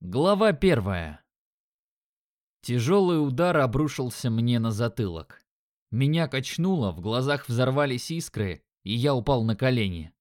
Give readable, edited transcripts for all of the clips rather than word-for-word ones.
Глава 1. Тяжелый удар обрушился мне на затылок. Меня качнуло, в глазах взорвались искры, и я упал на колени.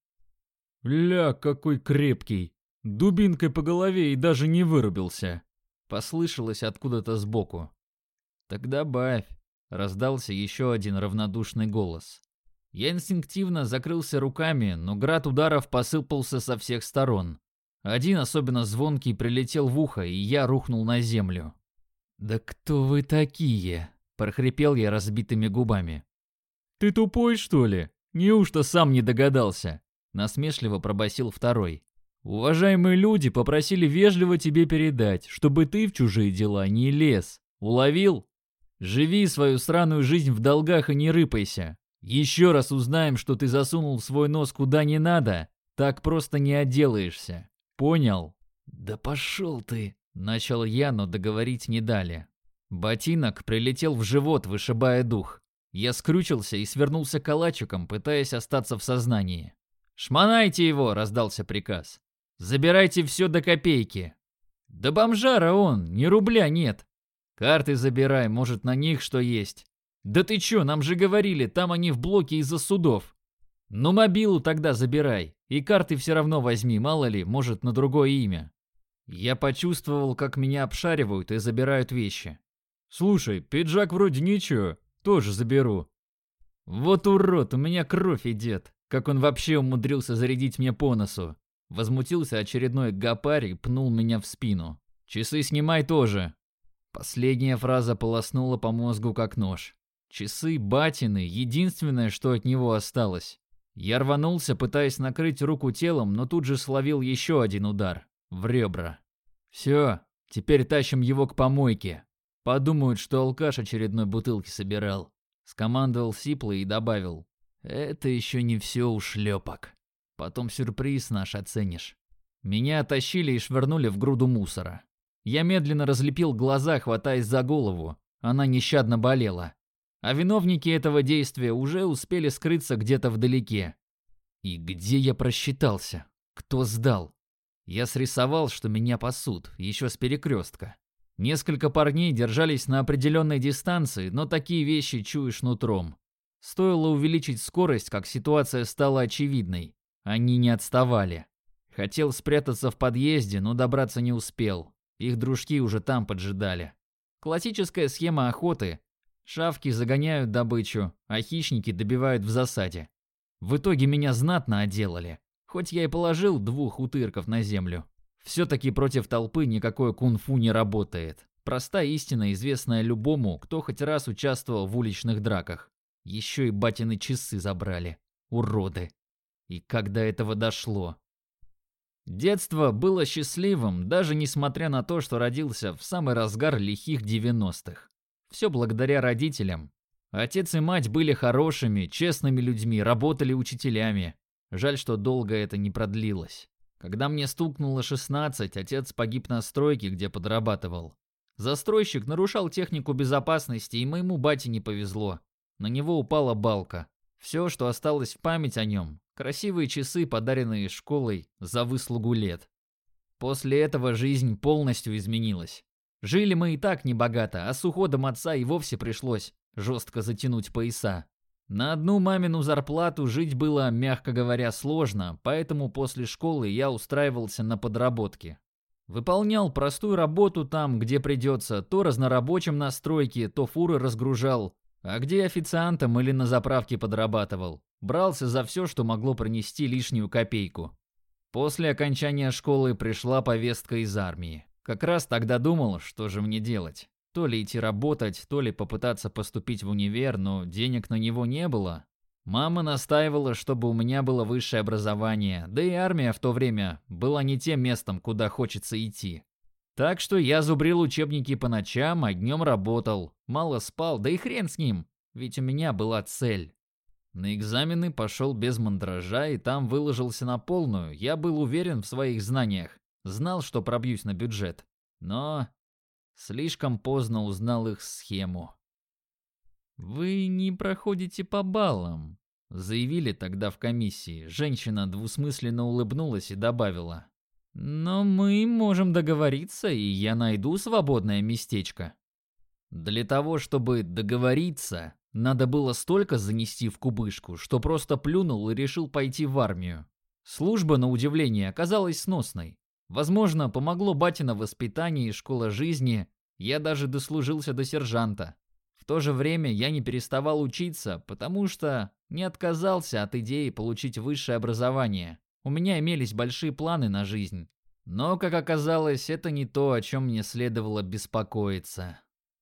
«Ля, какой крепкий! Дубинкой по голове и даже не вырубился!» Послышалось откуда-то сбоку. «Так добавь!» — раздался еще один равнодушный голос. Я инстинктивно закрылся руками, но град ударов посыпался со всех сторон. Один, особенно звонкий, прилетел в ухо, и я рухнул на землю. «Да кто вы такие?» – прохрипел я разбитыми губами. «Ты тупой, что ли? Неужто сам не догадался?» – насмешливо пробасил второй. «Уважаемые люди попросили вежливо тебе передать, чтобы ты в чужие дела не лез. Уловил? Живи свою сраную жизнь в долгах и не рыпайся. Еще раз узнаем, что ты засунул свой нос куда не надо, так просто не отделаешься. Понял?» «Да пошел ты!» – начал я, но договорить не дали. Ботинок прилетел в живот, вышибая дух. Я скрючился и свернулся калачиком, пытаясь остаться в сознании. «Шмонайте его!» – раздался приказ. «Забирайте все до копейки!» «Да бомжара он, ни рубля нет!» «Карты забирай, может, на них что есть!» «Да ты чё, нам же говорили, там они в блоке из-за судов!» «Ну мобилу тогда забирай, и карты все равно возьми, мало ли, может, на другое имя». Я почувствовал, как меня обшаривают и забирают вещи. «Слушай, пиджак вроде ничего, тоже заберу». «Вот урод, у меня кровь идет, как он вообще умудрился зарядить мне по носу». Возмутился очередной гопарь и пнул меня в спину. «Часы снимай тоже». Последняя фраза полоснула по мозгу как нож. Часы батины, единственное, что от него осталось. Я рванулся, пытаясь накрыть руку телом, но тут же словил еще один удар. В ребра. «Все, теперь тащим его к помойке. Подумают, что алкаш очередной бутылки собирал». Скомандовал сипло и добавил. «Это еще не все, ушлепок. Потом сюрприз наш оценишь». Меня оттащили и швырнули в груду мусора. Я медленно разлепил глаза, хватаясь за голову. Она нещадно болела. А виновники этого действия уже успели скрыться где-то вдалеке. И где я просчитался? Кто сдал? Я срисовал, что меня пасут, еще с перекрестка. Несколько парней держались на определенной дистанции, но такие вещи чуешь нутром. Стоило увеличить скорость, как ситуация стала очевидной. Они не отставали. Хотел спрятаться в подъезде, но добраться не успел. Их дружки уже там поджидали. Классическая схема охоты. Шавки загоняют добычу, а хищники добивают в засаде. В итоге меня знатно отделали. Хоть я и положил 2 утырков на землю. Все-таки против толпы никакое кунг-фу не работает. Простая истина, известная любому, кто хоть раз участвовал в уличных драках. Еще и батины часы забрали. Уроды. И как до этого дошло? Детство было счастливым, даже несмотря на то, что родился в самый разгар лихих 90-х. Все благодаря родителям. Отец и мать были хорошими, честными людьми, работали учителями. Жаль, что долго это не продлилось. Когда мне стукнуло 16, отец погиб на стройке, где подрабатывал. Застройщик нарушал технику безопасности, и моему бате не повезло. На него упала балка. Все, что осталось в память о нем – красивые часы, подаренные школой за выслугу лет. После этого жизнь полностью изменилась. Жили мы и так небогато, а с уходом отца и вовсе пришлось жестко затянуть пояса. На одну мамину зарплату жить было, мягко говоря, сложно, поэтому после школы я устраивался на подработки. Выполнял простую работу там, где придется, то разнорабочим на стройке, то фуры разгружал, а где официантом или на заправке подрабатывал. Брался за все, что могло принести лишнюю копейку. После окончания школы пришла повестка из армии. Как раз тогда думал, что же мне делать. То ли идти работать, то ли попытаться поступить в универ, но денег на него не было. Мама настаивала, чтобы у меня было высшее образование, да и армия в то время была не тем местом, куда хочется идти. Так что я зубрил учебники по ночам, а днем работал. Мало спал, да и хрен с ним, ведь у меня была цель. На экзамены пошел без мандража и там выложился на полную. Я был уверен в своих знаниях, знал, что пробьюсь на бюджет. Но слишком поздно узнал их схему. «Вы не проходите по баллам», — заявили тогда в комиссии. Женщина двусмысленно улыбнулась и добавила. Но мы можем договориться, и я найду свободное местечко. Для того, чтобы договориться, надо было столько занести в кубышку, что просто плюнул и решил пойти в армию. Служба, на удивление, оказалась сносной. Возможно, помогло батино воспитание и школа жизни, я даже дослужился до сержанта. В то же время я не переставал учиться, потому что не отказался от идеи получить высшее образование. У меня имелись большие планы на жизнь. Но, как оказалось, это не то, о чем мне следовало беспокоиться.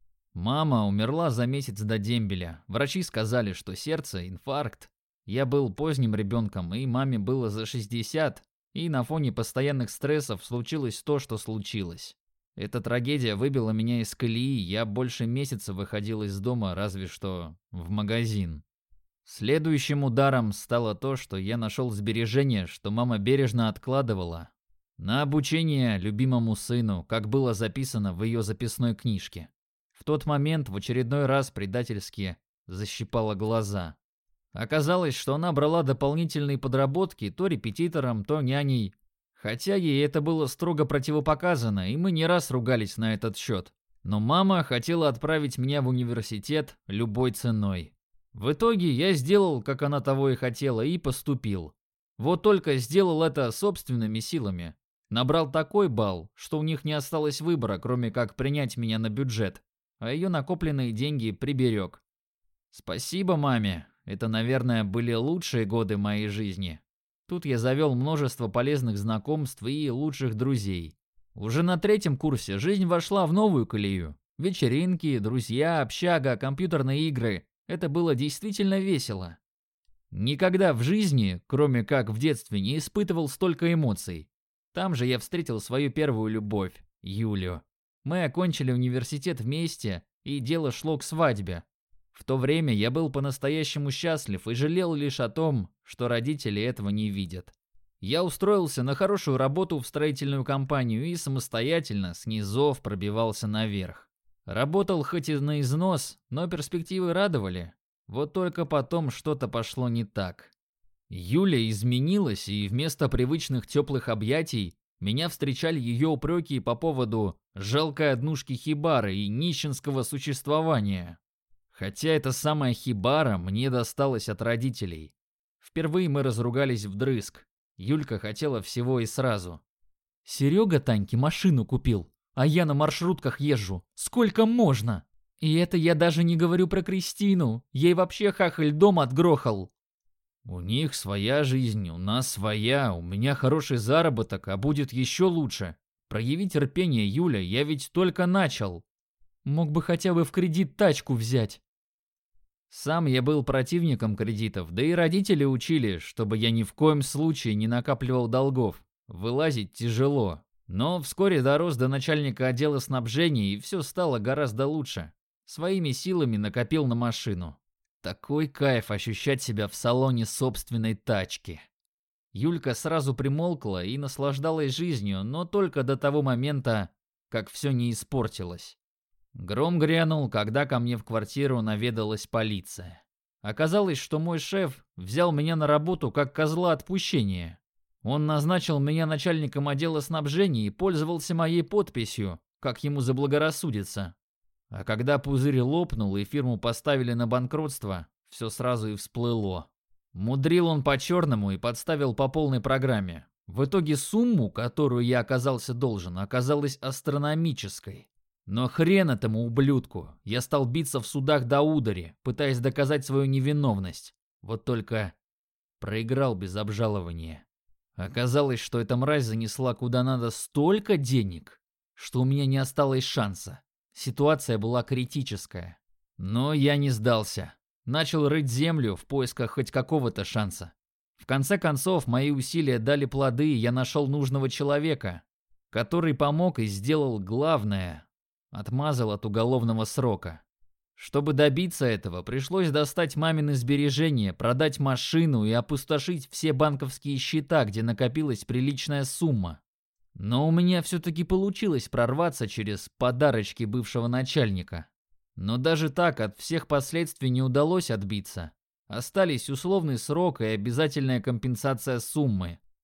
Мама умерла за месяц до дембеля. Врачи сказали, что сердце, инфаркт. Я был поздним ребенком, и маме было за 60, и на фоне постоянных стрессов случилось то, что случилось. Эта трагедия выбила меня из колеи, я больше месяца выходил из дома, разве что в магазин. Следующим ударом стало то, что я нашел сбережения, что мама бережно откладывала на обучение любимому сыну, как было записано в ее записной книжке. В тот момент в очередной раз предательски защипала глаза. Оказалось, что она брала дополнительные подработки то репетитором, то няней. Хотя ей это было строго противопоказано, и мы не раз ругались на этот счет. Но мама хотела отправить меня в университет любой ценой. В итоге я сделал, как она того и хотела, и поступил. Вот только сделал это собственными силами. Набрал такой балл, что у них не осталось выбора, кроме как принять меня на бюджет. А ее накопленные деньги приберег. Спасибо маме, это, наверное, были лучшие годы моей жизни. Тут я завел множество полезных знакомств и лучших друзей. Уже на 3-м курсе жизнь вошла в новую колею. Вечеринки, друзья, общага, компьютерные игры. Это было действительно весело. Никогда в жизни, кроме как в детстве, не испытывал столько эмоций. Там же я встретил свою первую любовь, Юлю. Мы окончили университет вместе, и дело шло к свадьбе. В то время я был по-настоящему счастлив и жалел лишь о том, что родители этого не видят. Я устроился на хорошую работу в строительную компанию и самостоятельно с низов пробивался наверх. Работал хоть и на износ, но перспективы радовали. Вот только потом что-то пошло не так. Юля изменилась, и вместо привычных теплых объятий меня встречали ее упреки по поводу жалкой однушки хибары и нищенского существования. Хотя эта самая хибара мне досталась от родителей. Впервые мы разругались вдрызг. Юлька хотела всего и сразу. «Серега Таньке машину купил, а я на маршрутках езжу. Сколько можно? И это я даже не говорю про Кристину. Ей вообще хахаль дом отгрохал». «У них своя жизнь, у нас своя, у меня хороший заработок, а будет еще лучше. Прояви терпение, Юля, я ведь только начал». «Мог бы хотя бы в кредит тачку взять». Сам я был противником кредитов, да и родители учили, чтобы я ни в коем случае не накапливал долгов. Вылазить тяжело. Но вскоре дорос до начальника отдела снабжения, и все стало гораздо лучше. Своими силами накопил на машину. Такой кайф ощущать себя в салоне собственной тачки. Юлька сразу примолкла и наслаждалась жизнью, но только до того момента, как все не испортилось. Гром грянул, когда ко мне в квартиру наведалась полиция. Оказалось, что мой шеф взял меня на работу как козла отпущения. Он назначил меня начальником отдела снабжения и пользовался моей подписью, как ему заблагорассудится. А когда пузырь лопнул и фирму поставили на банкротство, все сразу и всплыло. Мудрил он по-черному и подставил по полной программе. В итоге сумму, которую я оказался должен, оказалась астрономической. Но хрен этому ублюдку. Я стал биться в судах до удари, пытаясь доказать свою невиновность. Вот только проиграл без обжалования. Оказалось, что эта мразь занесла куда надо столько денег, что у меня не осталось шанса. Ситуация была критическая. Но я не сдался. Начал рыть землю в поисках хоть какого-то шанса. В конце концов, мои усилия дали плоды, и я нашел нужного человека, который помог и сделал главное – отмазал от уголовного срока. Чтобы добиться этого, пришлось достать мамины сбережения, продать машину и опустошить все банковские счета, где накопилась приличная сумма. Но у меня все-таки получилось прорваться через подарочки бывшего начальника. Но даже так от всех последствий не удалось отбиться. Остались условный срок и обязательная компенсация суммы.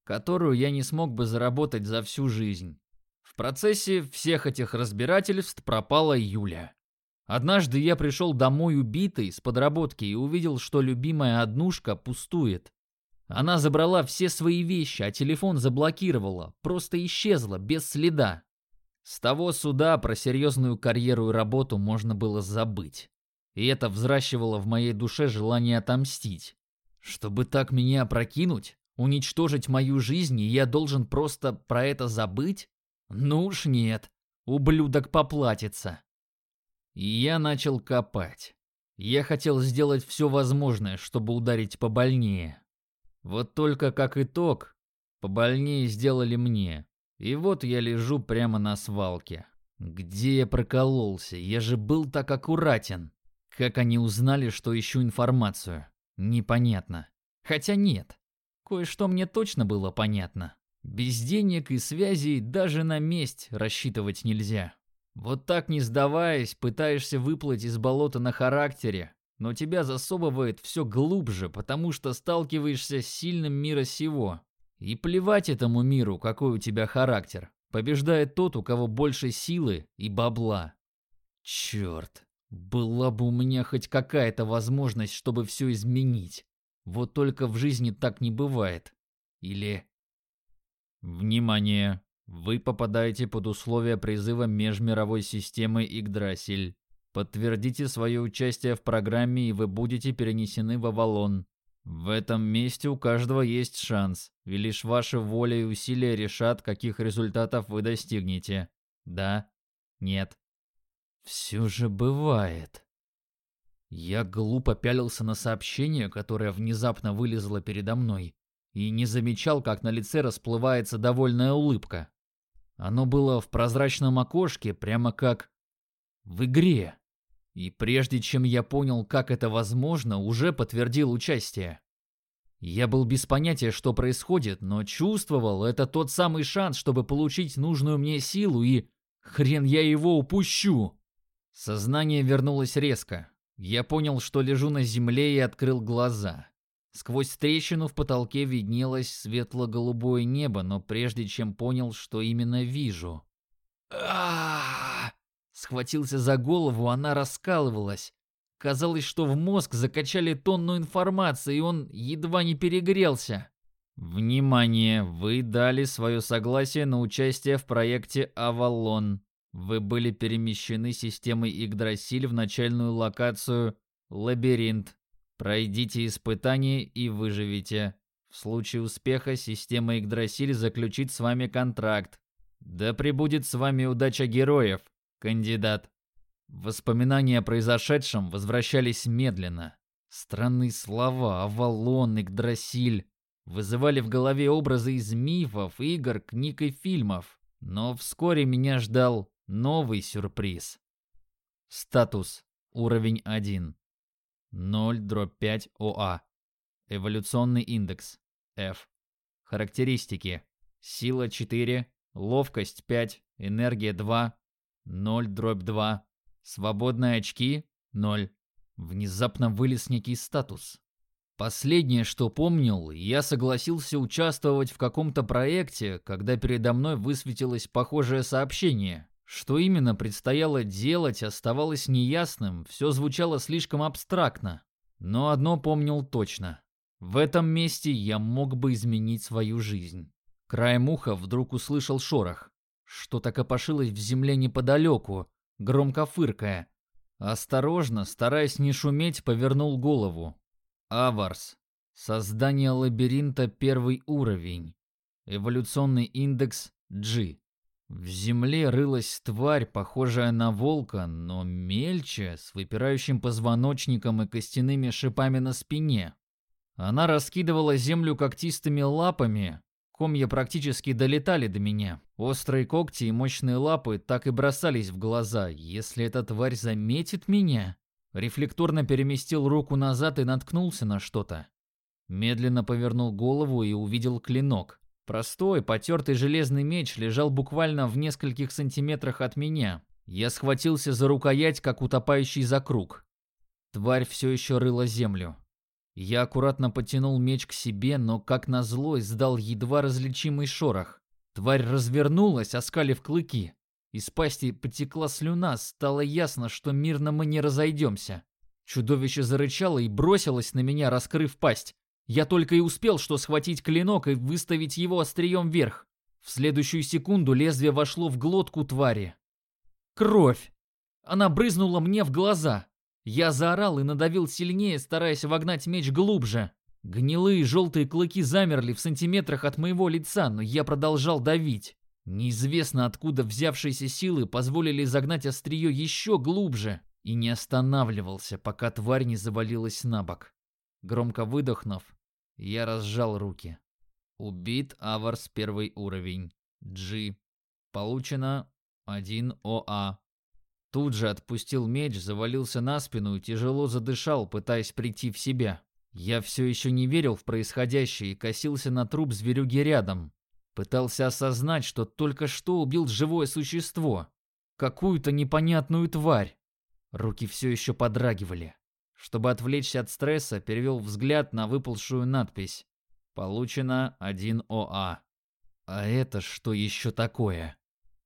которую я не смог бы заработать за всю жизнь. В процессе всех этих разбирательств пропала Юля. Однажды я пришел домой убитый с подработки и увидел, что любимая однушка пустует. Она забрала все свои вещи, а телефон заблокировала, просто исчезла, без следа. С того суда про серьезную карьеру и работу можно было забыть. И это взращивало в моей душе желание отомстить. Чтобы так меня опрокинуть, уничтожить мою жизнь, и я должен просто про это забыть? Ну уж нет, ублюдок поплатится. И я начал копать. Я хотел сделать все возможное, чтобы ударить побольнее. Вот только как итог, побольнее сделали мне. И вот я лежу прямо на свалке. Где я прокололся? Я же был так аккуратен. Как они узнали, что ищу информацию? Непонятно. Хотя нет. Кое-что мне точно было понятно. Без денег и связей даже на месть рассчитывать нельзя. Вот так не сдаваясь, пытаешься выплыть из болота на характере, но тебя засовывает все глубже, потому что сталкиваешься с сильным мира сего. И плевать этому миру, какой у тебя характер. Побеждает тот, у кого больше силы и бабла. Черт, была бы у меня хоть какая-то возможность, чтобы все изменить. Вот только в жизни так не бывает. Или... Внимание! Вы попадаете под условия призыва межмировой системы Игдрасиль. Подтвердите свое участие в программе, и вы будете перенесены в Авалон. В этом месте у каждого есть шанс, и лишь ваша воля и усилия решат, каких результатов вы достигнете. Да? Нет? Все же бывает. Я глупо пялился на сообщение, которое внезапно вылезло передо мной, и не замечал, как на лице расплывается довольная улыбка. Оно было в прозрачном окошке, прямо как в игре. И прежде чем я понял, как это возможно, уже подтвердил участие. Я был без понятия, что происходит, но чувствовал, это тот самый шанс, чтобы получить нужную мне силу, и хрен я его упущу. Сознание вернулось резко. Я понял, что лежу на земле, и открыл глаза. Сквозь трещину в потолке виднелось светло-голубое небо, но прежде чем понял, что именно вижу. Схватился за голову, она раскалывалась. Казалось, что в мозг закачали тонну информации, и он едва не перегрелся. Внимание! Вы дали свое согласие на участие в проекте «Авалон». Вы были перемещены системой Игдрасиль в начальную локацию «Лабиринт». Пройдите испытание и выживите. В случае успеха система Игдрасиль заключит с вами контракт. Да пребудет с вами удача героев, кандидат. Воспоминания о произошедшем возвращались медленно. Странные слова, Авалон, Игдрасиль вызывали в голове образы из мифов, игр, книг и фильмов. Но вскоре меня ждал новый сюрприз. Статус. Уровень 1. 0-5 ОА. Эволюционный индекс. F. Характеристики. Сила 4, ловкость 5, энергия 2, 0-2. Свободные очки 0. Внезапно вылез некий статус. Последнее, что помнил, я согласился участвовать в каком-то проекте, когда передо мной высветилось похожее сообщение. Что именно предстояло делать, оставалось неясным, все звучало слишком абстрактно. Но одно помнил точно. В этом месте я мог бы изменить свою жизнь. Краем уха вдруг услышал шорох. Что-то копошилось в земле неподалеку, громко фыркая. Осторожно, стараясь не шуметь, повернул голову. Аварс. Создание лабиринта 1 уровень. Эволюционный индекс G. В земле рылась тварь, похожая на волка, но мельче, с выпирающим позвоночником и костяными шипами на спине. Она раскидывала землю когтистыми лапами. Комья практически долетали до меня. Острые когти и мощные лапы так и бросались в глаза. Если эта тварь заметит меня... Рефлекторно переместил руку назад и наткнулся на что-то. Медленно повернул голову и увидел клинок. Простой, потертый железный меч лежал буквально в нескольких сантиметрах от меня. Я схватился за рукоять, как утопающий за круг. Тварь все еще рыла землю. Я аккуратно потянул меч к себе, но, как назло, издал едва различимый шорох. Тварь развернулась, оскалив клыки. Из пасти потекла слюна, стало ясно, что мирно мы не разойдемся. Чудовище зарычало и бросилось на меня, раскрыв пасть. Я только и успел что схватить клинок и выставить его острием вверх. В следующую секунду лезвие вошло в глотку твари. Кровь! Она брызнула мне в глаза. Я заорал и надавил сильнее, стараясь вогнать меч глубже. Гнилые желтые клыки замерли в сантиметрах от моего лица, но я продолжал давить. Неизвестно откуда взявшиеся силы позволили загнать острие еще глубже, и не останавливался, пока тварь не завалилась на бок. Громко выдохнув, я разжал руки. Убит Аварс 1 уровень. G. Получено 1 ОА. Тут же отпустил меч, завалился на спину и тяжело задышал, пытаясь прийти в себя. Я все еще не верил в происходящее и косился на труп зверюги рядом. Пытался осознать, что только что убил живое существо. Какую-то непонятную тварь. Руки все еще подрагивали. Чтобы отвлечься от стресса, перевел взгляд на выползшую надпись. Получено 1 ОА. А это что еще такое?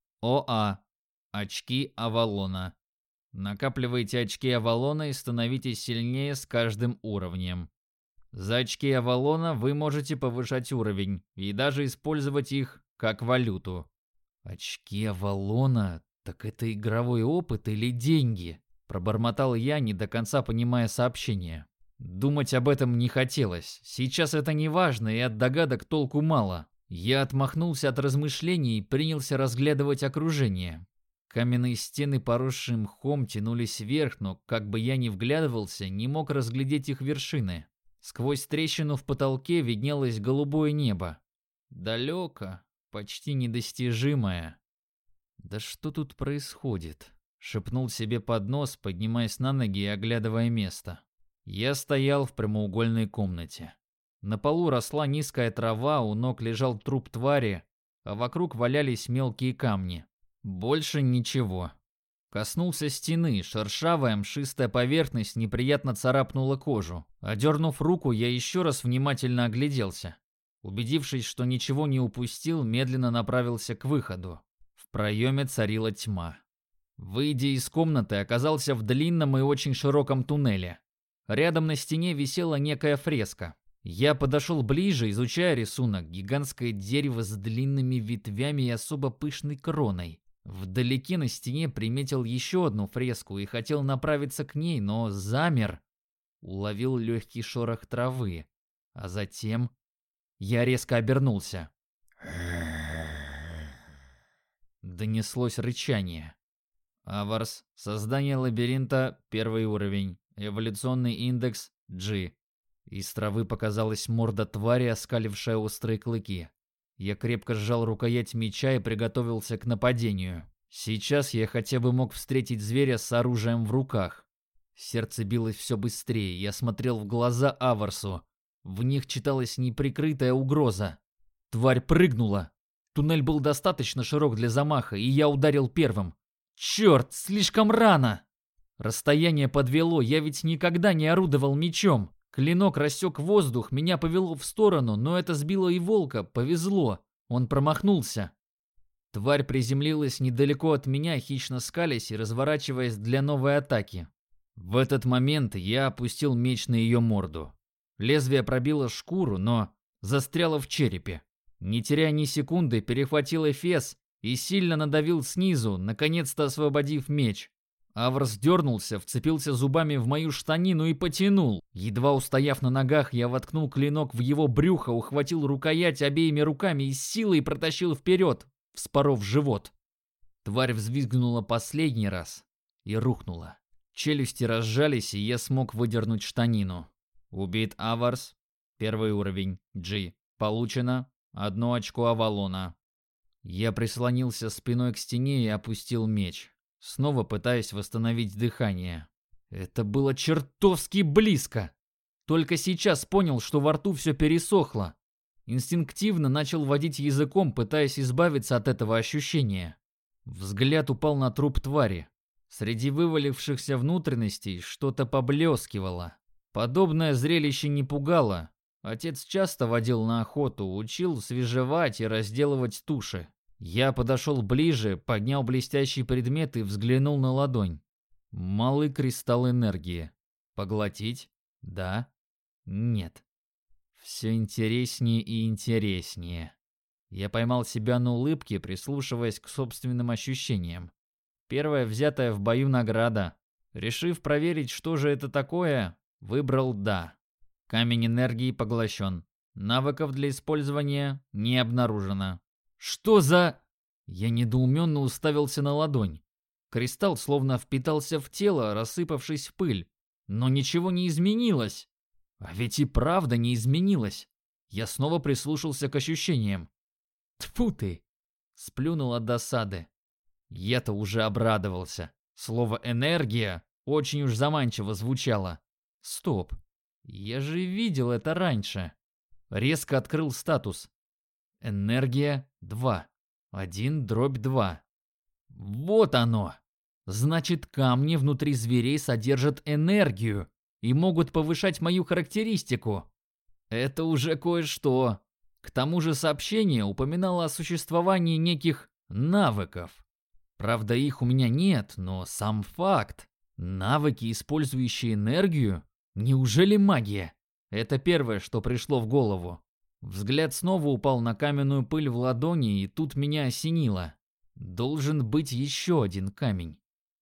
ОА. Очки Авалона. Накапливайте очки Авалона и становитесь сильнее с каждым уровнем. За очки Авалона вы можете повышать уровень и даже использовать их как валюту. Очки Авалона? Так это игровой опыт или деньги? Пробормотал я, не до конца понимая сообщение. Думать об этом не хотелось. Сейчас это не важно, и от догадок толку мало. Я отмахнулся от размышлений и принялся разглядывать окружение. Каменные стены, поросшие мхом, тянулись вверх, но, как бы я ни вглядывался, не мог разглядеть их вершины. Сквозь трещину в потолке виднелось голубое небо. Далеко, почти недостижимое. «Да что тут происходит?» — шепнул себе под нос, поднимаясь на ноги и оглядывая место. Я стоял в прямоугольной комнате. На полу росла низкая трава, у ног лежал труп твари, а вокруг валялись мелкие камни. Больше ничего. Коснулся стены, шершавая мшистая поверхность неприятно царапнула кожу. Одернув руку, я еще раз внимательно огляделся. Убедившись, что ничего не упустил, медленно направился к выходу. В проеме царила тьма. Выйдя из комнаты, оказался в длинном и очень широком туннеле. Рядом на стене висела некая фреска. Я подошел ближе, изучая рисунок. Гигантское дерево с длинными ветвями и особо пышной кроной. Вдалеке на стене приметил еще одну фреску и хотел направиться к ней, но замер. Уловил легкий шорох травы. А затем я резко обернулся. Донеслось рычание. Аварс. Создание лабиринта 1 уровень. Эволюционный индекс G. Из травы показалась морда твари, оскалившая острые клыки. Я крепко сжал рукоять меча и приготовился к нападению. Сейчас я хотя бы мог встретить зверя с оружием в руках. Сердце билось все быстрее, я смотрел в глаза Аварсу. В них читалась неприкрытая угроза. Тварь прыгнула. Туннель был достаточно широк для замаха, и я ударил первым. Черт, слишком рано! Расстояние подвело, я ведь никогда не орудовал мечом. Клинок рассек воздух, меня повело в сторону, но это сбило и волка, повезло. Он промахнулся. Тварь приземлилась недалеко от меня, хищно скалясь и разворачиваясь для новой атаки. В этот момент я опустил меч на ее морду. Лезвие пробило шкуру, но застряло в черепе. Не теряя ни секунды, перехватил эфес и сильно надавил снизу, наконец-то освободив меч. Аварс дернулся, вцепился зубами в мою штанину и потянул. Едва устояв на ногах, я воткнул клинок в его брюхо, ухватил рукоять обеими руками и с силой протащил вперед, вспоров живот. Тварь взвизгнула последний раз и рухнула. Челюсти разжались, и я смог выдернуть штанину. Убит Аварс. 1 уровень. G. Получено 1 очко Авалона. Я прислонился спиной к стене и опустил меч, снова пытаясь восстановить дыхание. Это было чертовски близко. Только сейчас понял, что во рту все пересохло. Инстинктивно начал водить языком, пытаясь избавиться от этого ощущения. Взгляд упал на труп твари. Среди вывалившихся внутренностей что-то поблескивало. Подобное зрелище не пугало. Отец часто водил на охоту, учил свежевать и разделывать туши. Я подошел ближе, поднял блестящий предмет и взглянул на ладонь. Малый кристалл энергии. Поглотить? Да? Нет. Все интереснее и интереснее. Я поймал себя на улыбке, прислушиваясь к собственным ощущениям. Первая взятая в бою награда. Решив проверить, что же это такое, выбрал «да». Камень энергии поглощен. Навыков для использования не обнаружено. Что за... Я недоуменно уставился на ладонь. Кристалл словно впитался в тело, рассыпавшись в пыль. Но ничего не изменилось. А ведь и правда не изменилось. Я снова прислушался к ощущениям. Тьфу ты! Сплюнул от досады. Я-то уже обрадовался. Слово «энергия» очень уж заманчиво звучало. Стоп. Я же видел это раньше. Резко открыл статус. Энергия 2. 1/2. Вот оно. Значит, камни внутри зверей содержат энергию и могут повышать мою характеристику. Это уже кое-что. К тому же сообщение упоминало о существовании неких навыков. Правда, их у меня нет, но сам факт. Навыки, использующие энергию? Неужели магия? Это первое, что пришло в голову. Взгляд снова упал на каменную пыль в ладони, и тут меня осенило. Должен быть еще один камень.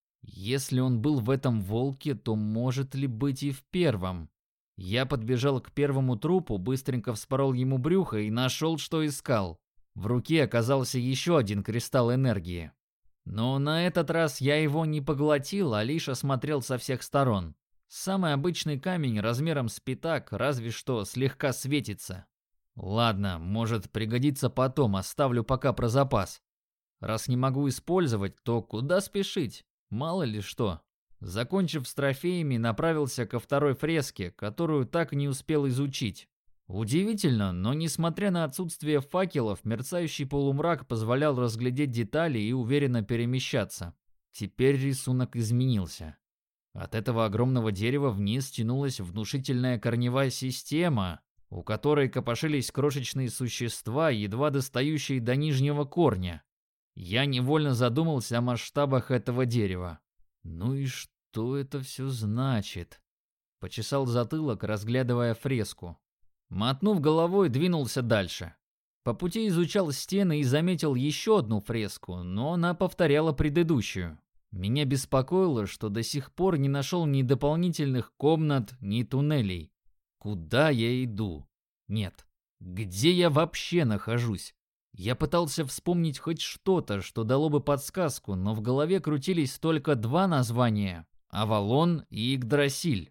Если он был в этом волке, то может ли быть и в первом? Я подбежал к первому трупу, быстренько вспорол ему брюхо и нашел, что искал. В руке оказался еще один кристалл энергии. Но на этот раз я его не поглотил, а лишь осмотрел со всех сторон. Самый обычный камень размером с пятак, разве что слегка светится. Ладно, может пригодится потом, оставлю пока про запас. Раз не могу использовать, то куда спешить? Мало ли что. Закончив с трофеями, направился ко второй фреске, которую так и не успел изучить. Удивительно, но несмотря на отсутствие факелов, мерцающий полумрак позволял разглядеть детали и уверенно перемещаться. Теперь рисунок изменился. От этого огромного дерева вниз тянулась внушительная корневая система, у которой копошились крошечные существа, едва достающие до нижнего корня. Я невольно задумался о масштабах этого дерева. Ну и что это все значит? Почесал затылок, разглядывая фреску. Мотнув головой, двинулся дальше. По пути изучал стены и заметил еще одну фреску, но она повторяла предыдущую. Меня беспокоило, что до сих пор не нашел ни дополнительных комнат, ни туннелей. Куда я иду? Нет. Где я вообще нахожусь? Я пытался вспомнить хоть что-то, что дало бы подсказку, но в голове крутились только два названия – Авалон и Игдрасиль.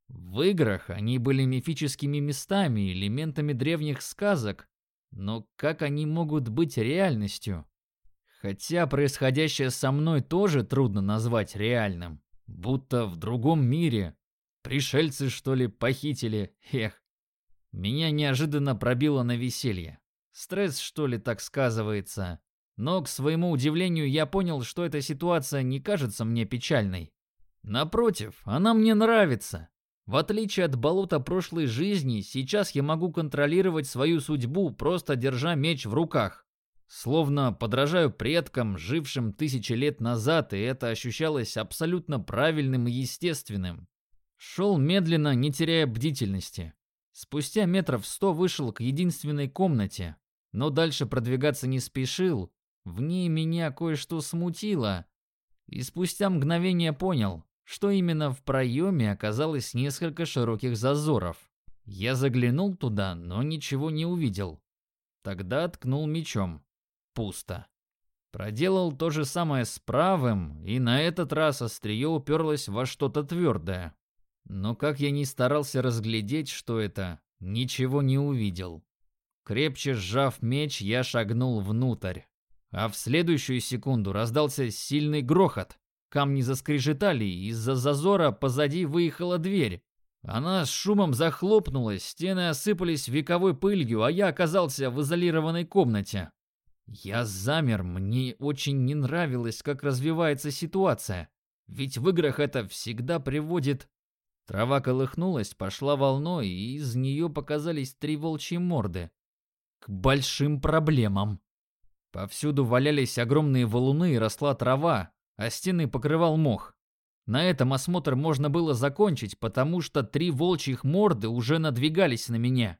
В играх они были мифическими местами, элементами древних сказок, но как они могут быть реальностью? Хотя происходящее со мной тоже трудно назвать реальным. Будто в другом мире. Пришельцы, что ли, похитили? Эх. Меня неожиданно пробило на веселье. Стресс, что ли, так сказывается. Но, к своему удивлению, я понял, что эта ситуация не кажется мне печальной. Напротив, она мне нравится. В отличие от болота прошлой жизни, сейчас я могу контролировать свою судьбу, просто держа меч в руках. Словно подражаю предкам, жившим тысячи лет назад, и это ощущалось абсолютно правильным и естественным. Шел медленно, не теряя бдительности. Спустя метров 100 вышел к единственной комнате, но дальше продвигаться не спешил. В ней меня кое-что смутило. И спустя мгновение понял, что именно в проеме оказалось несколько широких зазоров. Я заглянул туда, но ничего не увидел. Тогда ткнул мечом. Пусто. Проделал то же самое с правым, и на этот раз острие уперлось во что-то твердое. Но как я ни старался разглядеть, что это, ничего не увидел. Крепче сжав меч, я шагнул внутрь. А в следующую секунду раздался сильный грохот. Камни заскрежетали, и из-за зазора позади выехала дверь. Она с шумом захлопнулась, стены осыпались вековой пылью, а я оказался в изолированной комнате. Я замер, мне очень не нравилось, как развивается ситуация. Ведь в играх это всегда приводит Трава колыхнулась, пошла волной, и из нее показались 3 волчьи морды. К большим проблемам. Повсюду валялись огромные валуны и росла трава, а стены покрывал мох. На этом осмотр можно было закончить, потому что 3 волчьих морды уже надвигались на меня.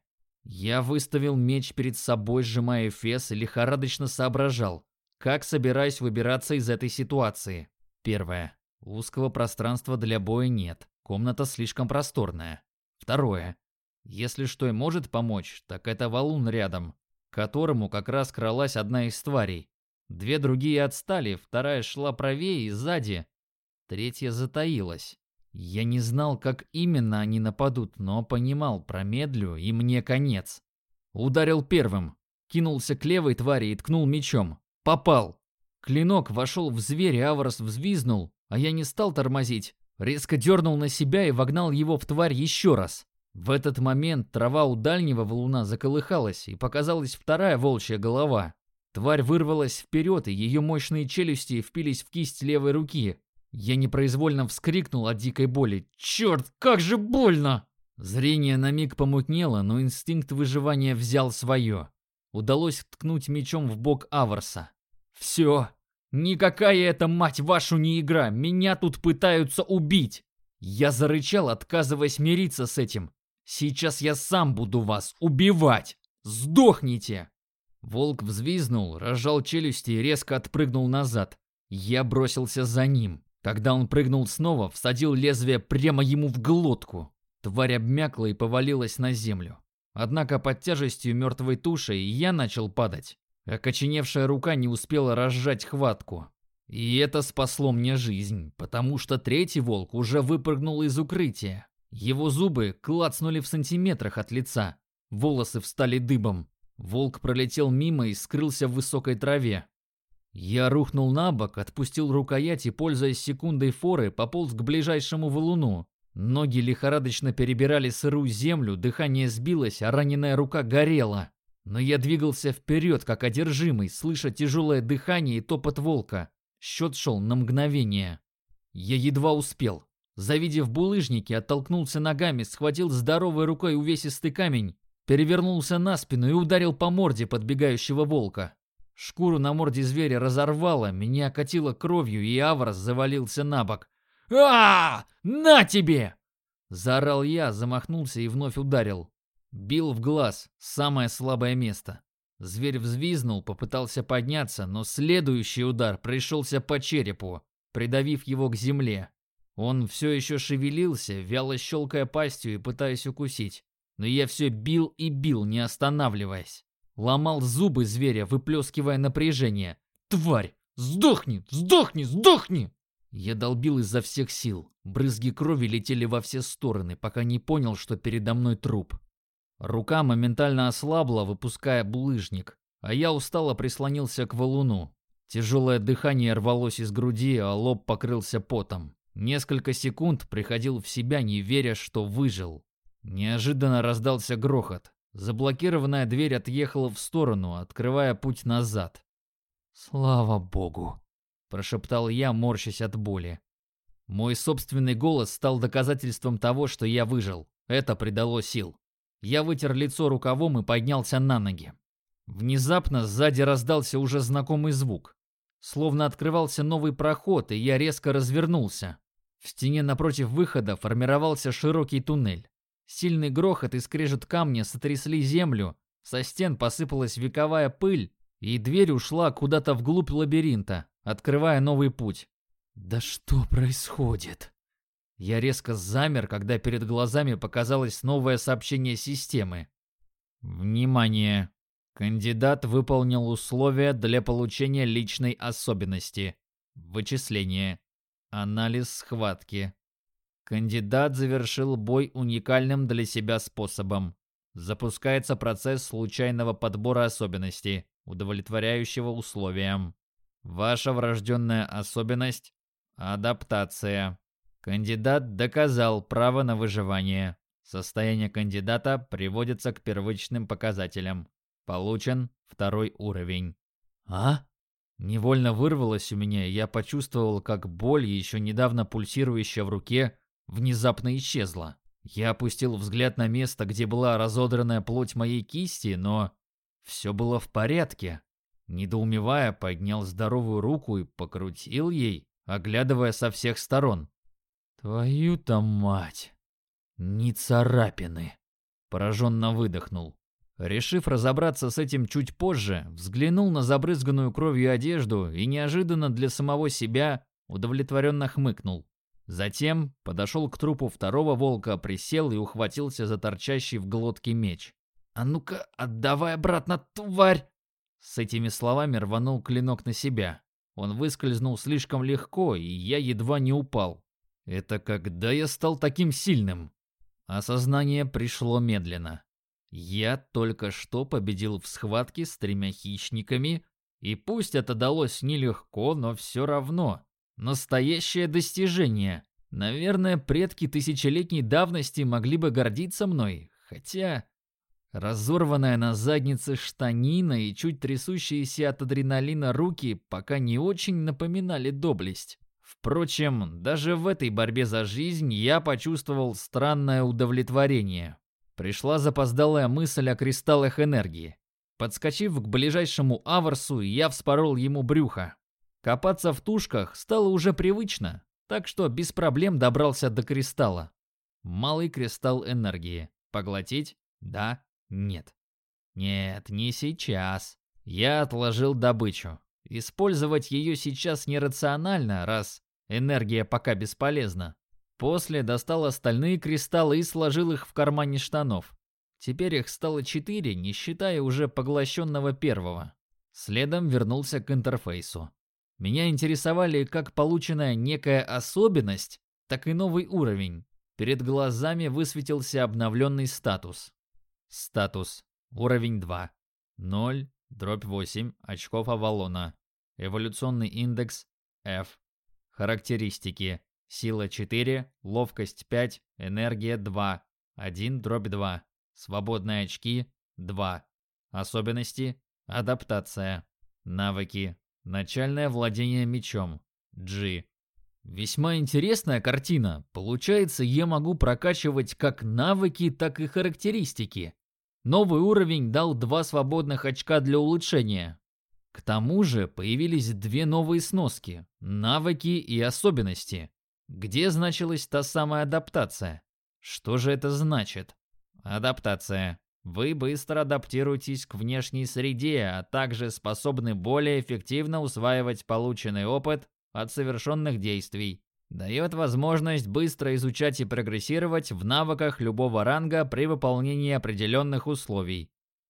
Я выставил меч перед собой, сжимая эфес, и лихорадочно соображал, как собираюсь выбираться из этой ситуации. Первое. Узкого пространства для боя нет, комната слишком просторная. Второе. Если что и может помочь, так это валун рядом, к которому как раз кралась одна из тварей. 2 другие отстали, вторая шла правее и сзади. Третья затаилась. Я не знал, как именно они нападут, но понимал, промедлю, и мне конец. Ударил первым. Кинулся к левой твари и ткнул мечом. Попал. Клинок вошел в зверя, Аварос взвизнул, а я не стал тормозить. Резко дернул на себя и вогнал его в тварь еще раз. В этот момент трава у дальнего валуна заколыхалась, и показалась вторая волчья голова. Тварь вырвалась вперед, и ее мощные челюсти впились в кисть левой руки. Я непроизвольно вскрикнул от дикой боли. «Черт, как же больно!» Зрение на миг помутнело, но инстинкт выживания взял свое. Удалось ткнуть мечом в бок Аварса. «Все! Никакая это, мать вашу, не игра! Меня тут пытаются убить!» Я зарычал, отказываясь мириться с этим. «Сейчас я сам буду вас убивать! Сдохните!» Волк взвизнул, разжал челюсти и резко отпрыгнул назад. Я бросился за ним. Когда он прыгнул снова, всадил лезвие прямо ему в глотку. Тварь обмякла и повалилась на землю. Однако под тяжестью мертвой туши я начал падать. Окоченевшая рука не успела разжать хватку. И это спасло мне жизнь, потому что третий волк уже выпрыгнул из укрытия. Его зубы клацнули в сантиметрах от лица. Волосы встали дыбом. Волк пролетел мимо и скрылся в высокой траве. Я рухнул на бок, отпустил рукоять и, пользуясь секундой форы, пополз к ближайшему валуну. Ноги лихорадочно перебирали сырую землю, дыхание сбилось, а раненая рука горела. Но я двигался вперед, как одержимый, слыша тяжелое дыхание и топот волка. Счет шел на мгновение. Я едва успел. Завидев булыжники, оттолкнулся ногами, схватил здоровой рукой увесистый камень, перевернулся на спину и ударил по морде подбегающего волка. Шкуру на морде зверя разорвало, меня окатило кровью, и Аварос завалился на бок. На тебе!» Заорал я, замахнулся и вновь ударил. Бил в глаз, самое слабое место. Зверь взвизнул, попытался подняться, но следующий удар пришелся по черепу, придавив его к земле. Он все еще шевелился, вяло щелкая пастью и пытаясь укусить. Но я все бил и бил, не останавливаясь. Ломал зубы зверя, выплескивая напряжение. «Тварь! Сдохни! Сдохни! Сдохни!» Я долбил изо всех сил. Брызги крови летели во все стороны, пока не понял, что передо мной труп. Рука моментально ослабла, выпуская булыжник, а я устало прислонился к валуну. Тяжелое дыхание рвалось из груди, а лоб покрылся потом. Несколько секунд приходил в себя, не веря, что выжил. Неожиданно раздался грохот. Заблокированная дверь отъехала в сторону, открывая путь назад. «Слава богу!» – прошептал я, морщась от боли. Мой собственный голос стал доказательством того, что я выжил. Это придало сил. Я вытер лицо рукавом и поднялся на ноги. Внезапно сзади раздался уже знакомый звук. Словно открывался новый проход, и я резко развернулся. В стене напротив выхода формировался широкий туннель. Сильный грохот и скрежет камня сотрясли землю, со стен посыпалась вековая пыль, и дверь ушла куда-то вглубь лабиринта, открывая новый путь. «Да что происходит?» Я резко замер, когда перед глазами показалось новое сообщение системы. «Внимание! Кандидат выполнил условия для получения личной особенности. Вычисление. Анализ схватки. Кандидат завершил бой уникальным для себя способом. Запускается процесс случайного подбора особенностей, удовлетворяющего условиям. Ваша врожденная особенность – адаптация. Кандидат доказал право на выживание. Состояние кандидата приводится к первичным показателям. Получен 2 уровень». «А?» Невольно вырвалось у меня, и я почувствовал, как боль, еще недавно пульсирующая в руке, внезапно исчезла. Я опустил взгляд на место, где была разодранная плоть моей кисти, но все было в порядке. Недоумевая, поднял здоровую руку и покрутил ей, оглядывая со всех сторон. «Твою-то мать! Ни царапины!» Пораженно выдохнул. Решив разобраться с этим чуть позже, взглянул на забрызганную кровью одежду и неожиданно для самого себя удовлетворенно хмыкнул. Затем подошел к трупу второго волка, присел и ухватился за торчащий в глотке меч. «А ну-ка, отдавай обратно, тварь!» С этими словами рванул клинок на себя. Он выскользнул слишком легко, и я едва не упал. Это когда я стал таким сильным? Осознание пришло медленно. Я только что победил в схватке с 3 хищниками, и пусть это далось нелегко, но все равно. Настоящее достижение. Наверное, предки тысячелетней давности могли бы гордиться мной, хотя... Разорванная на заднице штанина и чуть трясущиеся от адреналина руки пока не очень напоминали доблесть. Впрочем, даже в этой борьбе за жизнь я почувствовал странное удовлетворение. Пришла запоздалая мысль о кристаллах энергии. Подскочив к ближайшему Аварсу, я вспорол ему брюхо. Копаться в тушках стало уже привычно, так что без проблем добрался до кристалла. Малый кристалл энергии. Поглотить? Да. Нет. Нет, не сейчас. Я отложил добычу. Использовать ее сейчас нерационально, раз энергия пока бесполезна. После достал остальные кристаллы и сложил их в кармане штанов. Теперь их стало 4, не считая уже поглощенного первого. Следом вернулся к интерфейсу. Меня интересовали как полученная некая особенность, так и новый уровень. Перед глазами высветился обновленный статус. Статус. Уровень 2. 0/8 очков Авалона. Эволюционный индекс F. Характеристики. Сила 4, ловкость 5, энергия 2. 1/2. Свободные очки 2. Особенности. Адаптация. Навыки. Начальное владение мечом. G. Весьма интересная картина. Получается, я могу прокачивать как навыки, так и характеристики. Новый уровень дал 2 свободных очка для улучшения. К тому же появились 2 новые сноски – навыки и особенности. Где значилась та самая адаптация? Что же это значит? Адаптация. Вы быстро адаптируетесь к внешней среде, а также способны более эффективно усваивать полученный опыт от совершенных действий. Дает возможность быстро изучать и прогрессировать в навыках любого ранга при выполнении определенных условий.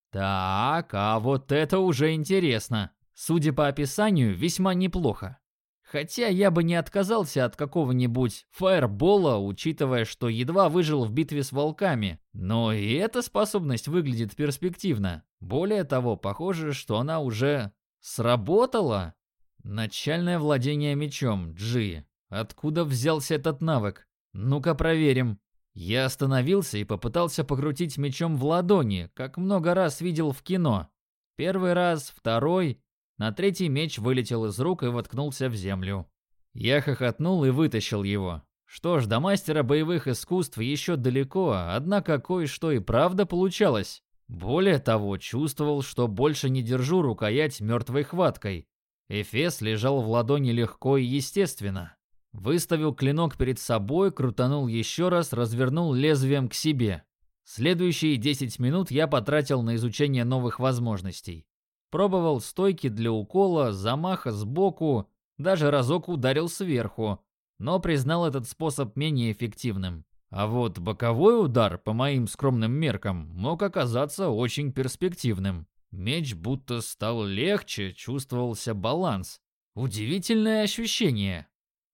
Так, а вот это уже интересно. Судя по описанию, весьма неплохо. Хотя я бы не отказался от какого-нибудь фаербола, учитывая, что едва выжил в битве с волками. Но и эта способность выглядит перспективно. Более того, похоже, что она уже сработала. Начальное владение мечом, G. Откуда взялся этот навык? Ну-ка проверим. Я остановился и попытался покрутить мечом в ладони, как много раз видел в кино. Первый раз, второй. На третий меч вылетел из рук и воткнулся в землю. Я хохотнул и вытащил его. Что ж, до мастера боевых искусств еще далеко, однако кое-что и правда получалось. Более того, чувствовал, что больше не держу рукоять мертвой хваткой. Эфес лежал в ладони легко и естественно. Выставил клинок перед собой, крутанул еще раз, развернул лезвием к себе. Следующие 10 минут я потратил на изучение новых возможностей. Пробовал стойки для укола, замаха сбоку, даже разок ударил сверху, но признал этот способ менее эффективным. А вот боковой удар, по моим скромным меркам, мог оказаться очень перспективным. Меч будто стал легче, чувствовался баланс. Удивительное ощущение.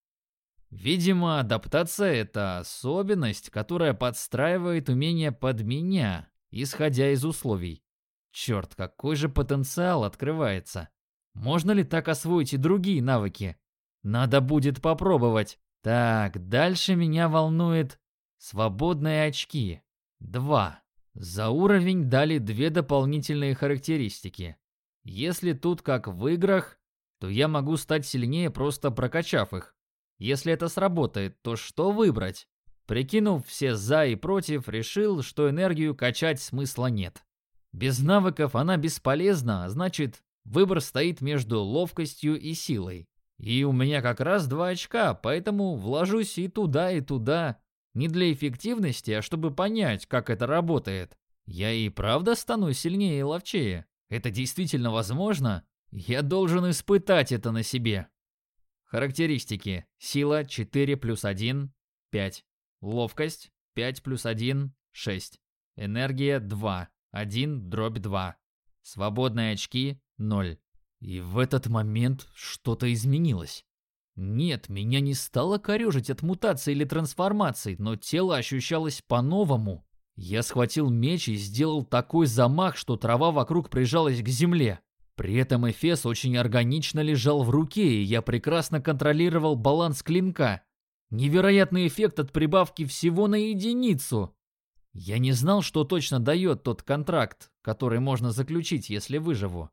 Видимо, адаптация – это особенность, которая подстраивает умение под меня, исходя из условий. Черт, какой же потенциал открывается. Можно ли так освоить и другие навыки? Надо будет попробовать. Так, дальше меня волнует свободные очки. 2. За уровень дали 2 дополнительные характеристики. Если тут как в играх, то я могу стать сильнее, просто прокачав их. Если это сработает, то что выбрать? Прикинув все «за» и «против», решил, что энергию качать смысла нет. Без навыков она бесполезна, а значит, выбор стоит между ловкостью и силой. И у меня как раз 2 очка, поэтому вложусь и туда, и туда. Не для эффективности, а чтобы понять, как это работает. Я и правда стану сильнее и ловчее. Это действительно возможно? Я должен испытать это на себе. Характеристики. Сила 4 плюс 1, 5. Ловкость 5 плюс 1, 6. Энергия 2, 1/2. Свободные очки 0. И в этот момент что-то изменилось. Нет, меня не стало корежить от мутации или трансформации, но тело ощущалось по-новому. Я схватил меч и сделал такой замах, что трава вокруг прижалась к земле. При этом эфес очень органично лежал в руке, и я прекрасно контролировал баланс клинка. Невероятный эффект от прибавки всего на единицу. Я не знал, что точно дает тот контракт, который можно заключить, если выживу.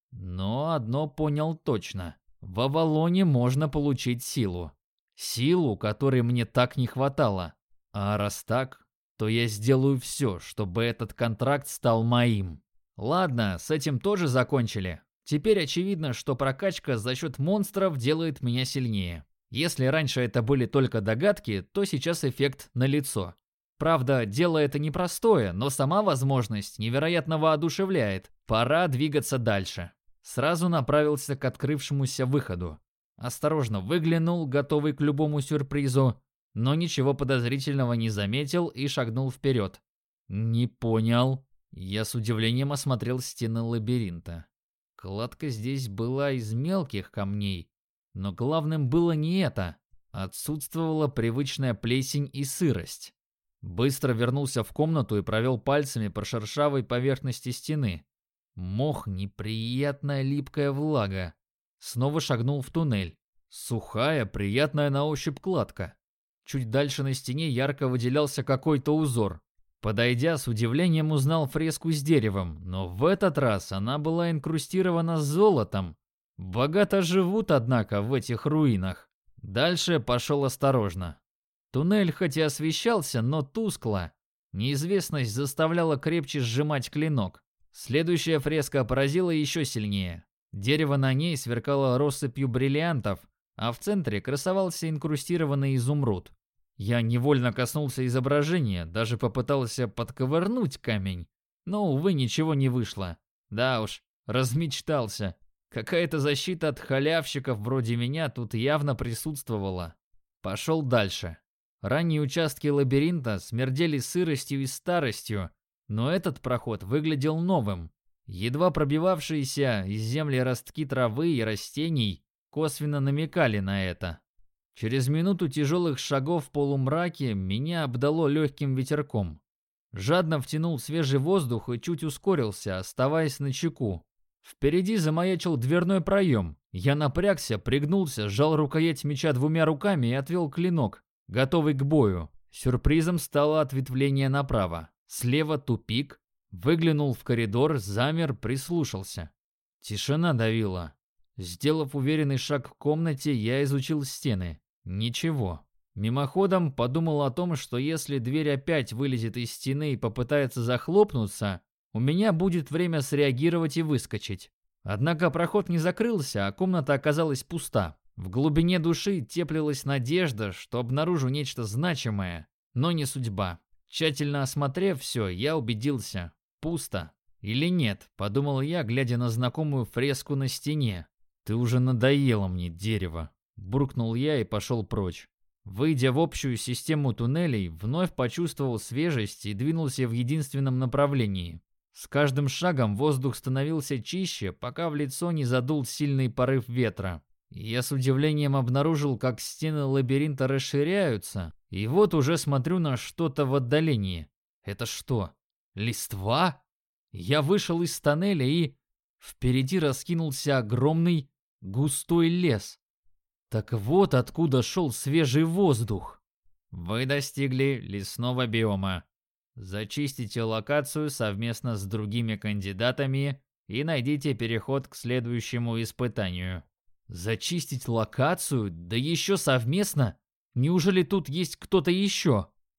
Но одно понял точно. В Авалоне можно получить силу. Силу, которой мне так не хватало. А раз так, то я сделаю все, чтобы этот контракт стал моим. Ладно, с этим тоже закончили. Теперь очевидно, что прокачка за счет монстров делает меня сильнее. Если раньше это были только догадки, то сейчас эффект налицо. Правда, дело это непростое, но сама возможность невероятно воодушевляет. Пора двигаться дальше. Сразу направился к открывшемуся выходу. Осторожно выглянул, готовый к любому сюрпризу, но ничего подозрительного не заметил и шагнул вперед. Не понял. Я с удивлением осмотрел стены лабиринта. Кладка здесь была из мелких камней, но главным было не это. Отсутствовала привычная плесень и сырость. Быстро вернулся в комнату и провел пальцами по шершавой поверхности стены. Мох, неприятная липкая влага. Снова шагнул в туннель. Сухая, приятная на ощупь кладка. Чуть дальше на стене ярко выделялся какой-то узор. Подойдя, с удивлением узнал фреску с деревом, но в этот раз она была инкрустирована золотом. Богато живут, однако, в этих руинах. Дальше пошел осторожно. Туннель хоть и освещался, но тускло. Неизвестность заставляла крепче сжимать клинок. Следующая фреска поразила еще сильнее. Дерево на ней сверкало россыпью бриллиантов, а в центре красовался инкрустированный изумруд. Я невольно коснулся изображения, даже попытался подковырнуть камень, но, увы, ничего не вышло. Да уж, размечтался. Какая-то защита от халявщиков вроде меня тут явно присутствовала. Пошел дальше. Ранние участки лабиринта смердели сыростью и старостью, но этот проход выглядел новым. Едва пробивавшиеся из земли ростки травы и растений косвенно намекали на это. Через минуту тяжелых шагов в полумраке меня обдало легким ветерком. Жадно втянул свежий воздух и чуть ускорился, оставаясь начеку. Впереди замаячил дверной проем. Я напрягся, пригнулся, сжал рукоять меча 2 руками и отвел клинок, готовый к бою. Сюрпризом стало ответвление направо. Слева тупик. Выглянул в коридор, замер, прислушался. Тишина давила. Сделав уверенный шаг к комнате, я изучил стены. Ничего. Мимоходом подумал о том, что если дверь опять вылезет из стены и попытается захлопнуться, у меня будет время среагировать и выскочить. Однако проход не закрылся, а комната оказалась пуста. В глубине души теплилась надежда, что обнаружу нечто значимое, но не судьба. Тщательно осмотрев все, я убедился. Пусто. Или нет, подумал я, глядя на знакомую фреску на стене. «Ты уже надоело мне, дерево», — буркнул я и пошел прочь. Выйдя в общую систему туннелей, вновь почувствовал свежесть и двинулся в единственном направлении. С каждым шагом воздух становился чище, пока в лицо не задул сильный порыв ветра. Я с удивлением обнаружил, как стены лабиринта расширяются, и вот уже смотрю на что-то в отдалении. Это что, листва? Я вышел из тоннеля и... Впереди раскинулся огромный густой лес. Так вот откуда шел свежий воздух. Вы достигли лесного биома. Зачистите локацию совместно с другими кандидатами и найдите переход к следующему испытанию. Зачистить локацию? Да еще совместно? Неужели тут есть кто-то еще?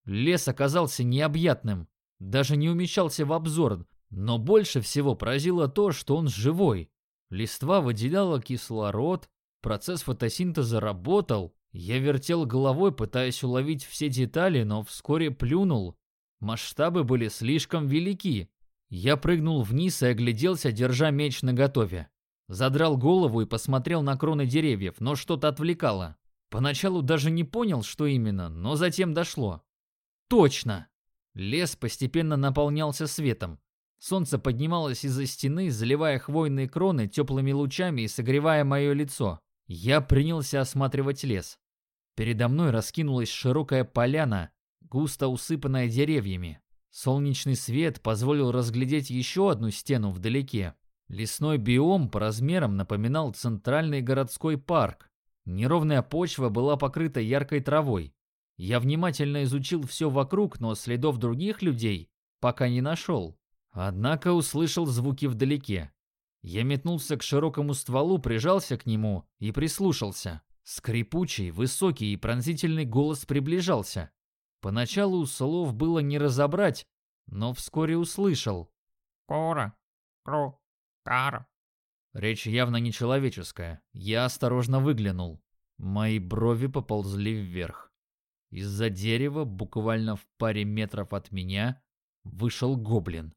Лес оказался необъятным, даже не умещался в обзор, но больше всего поразило то, что он живой. Листва выделяла кислород, процесс фотосинтеза работал. Я вертел головой, пытаясь уловить все детали, но вскоре плюнул. Масштабы были слишком велики. Я прыгнул вниз и огляделся, держа меч наготове. Задрал голову и посмотрел на кроны деревьев, но что-то отвлекало. Поначалу даже не понял, что именно, но затем дошло. Точно! Лес постепенно наполнялся светом. Солнце поднималось из-за стены, заливая хвойные кроны теплыми лучами и согревая мое лицо. Я принялся осматривать лес. Передо мной раскинулась широкая поляна, густо усыпанная деревьями. Солнечный свет позволил разглядеть еще одну стену вдалеке. Лесной биом по размерам напоминал центральный городской парк. Неровная почва была покрыта яркой травой. Я внимательно изучил все вокруг, но следов других людей пока не нашел. Однако услышал звуки вдалеке. Я метнулся к широкому стволу, прижался к нему и прислушался. Скрипучий, высокий и пронзительный голос приближался. Поначалу слов было не разобрать, но вскоре услышал. «Кора, кру, кара». Речь явно нечеловеческая. Я осторожно выглянул. Мои брови поползли вверх. Из-за дерева, буквально в паре метров от меня, вышел гоблин.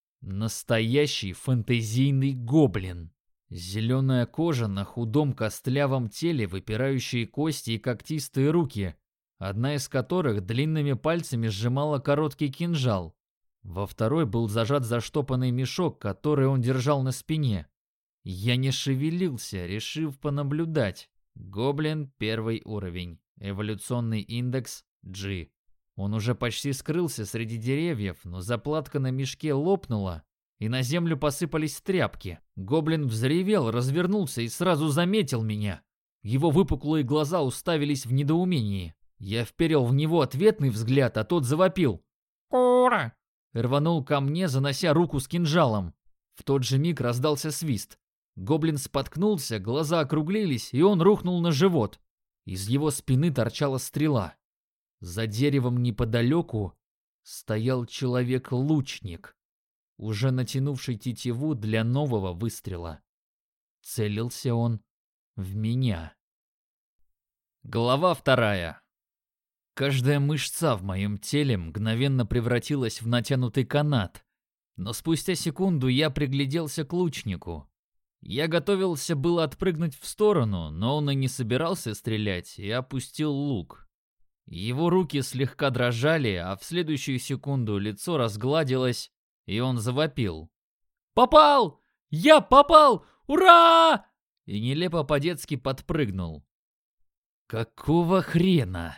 Настоящий фэнтезийный гоблин. Зеленая кожа на худом костлявом теле, выпирающие кости и когтистые руки, одна из которых длинными пальцами сжимала короткий кинжал. Во второй был зажат заштопанный мешок, который он держал на спине. Я не шевелился, решив понаблюдать. Гоблин первый уровень. Эволюционный индекс G. Он уже почти скрылся среди деревьев, но заплатка на мешке лопнула, и на землю посыпались тряпки. Гоблин взревел, развернулся и сразу заметил меня. Его выпуклые глаза уставились в недоумении. Я вперил в него ответный взгляд, а тот завопил. «Кура!» Рванул ко мне, занося руку с кинжалом. В тот же миг раздался свист. Гоблин споткнулся, глаза округлились, и он рухнул на живот. Из его спины торчала стрела. За деревом неподалеку стоял человек-лучник, уже натянувший тетиву для нового выстрела. Целился он в меня. Глава 2. Каждая мышца в моем теле мгновенно превратилась в натянутый канат, но спустя секунду я пригляделся к лучнику. Я готовился было отпрыгнуть в сторону, но он и не собирался стрелять и опустил лук. Его руки слегка дрожали, а в следующую секунду лицо разгладилось, и он завопил. «Попал! Я попал! Ура!» И нелепо по-детски подпрыгнул. «Какого хрена?»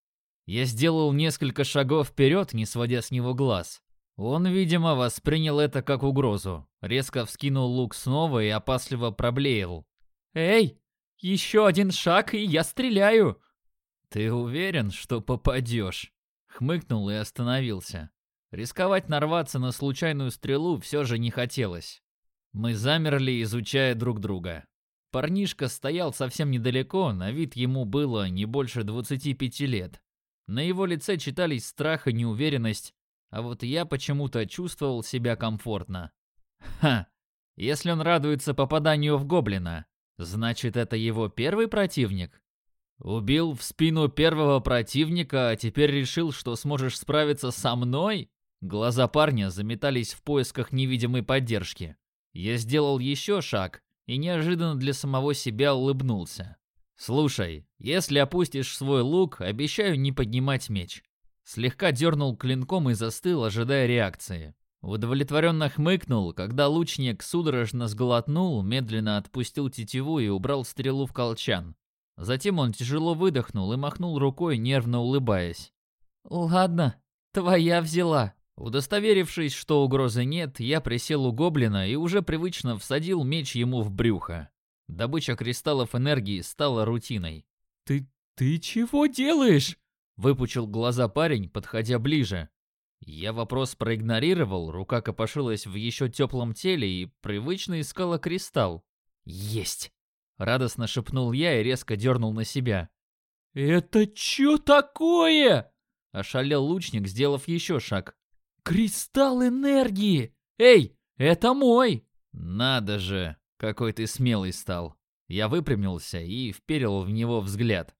Я сделал несколько шагов вперед, не сводя с него глаз. Он, видимо, воспринял это как угрозу. Резко вскинул лук снова и опасливо проблеял. «Эй, еще один шаг, и я стреляю!» «Ты уверен, что попадешь?» Хмыкнул и остановился. Рисковать нарваться на случайную стрелу все же не хотелось. Мы замерли, изучая друг друга. Парнишка стоял совсем недалеко, на вид ему было не больше 25 лет. На его лице читались страх и неуверенность, а вот я почему-то чувствовал себя комфортно. Ха! Если он радуется попаданию в гоблина, значит, это его первый противник? Убил в спину первого противника, а теперь решил, что сможешь справиться со мной? Глаза парня заметались в поисках невидимой поддержки. Я сделал еще шаг и неожиданно для самого себя улыбнулся. «Слушай, если опустишь свой лук, обещаю не поднимать меч». Слегка дернул клинком и застыл, ожидая реакции. Удовлетворенно хмыкнул, когда лучник судорожно сглотнул, медленно отпустил тетиву и убрал стрелу в колчан. Затем он тяжело выдохнул и махнул рукой, нервно улыбаясь. «Ладно, твоя взяла». Удостоверившись, что угрозы нет, я присел у гоблина и уже привычно всадил меч ему в брюхо. Добыча кристаллов энергии стала рутиной. «Ты чего делаешь?» — выпучил глаза парень, подходя ближе. Я вопрос проигнорировал, рука копошилась в еще теплом теле и привычно искала кристалл. «Есть!» — радостно шепнул я и резко дернул на себя. «Это чё такое?» ошалел лучник, сделав еще шаг. «Кристалл энергии! Эй, это мой!» «Надо же, какой ты смелый стал!» Я выпрямился и вперил в него взгляд.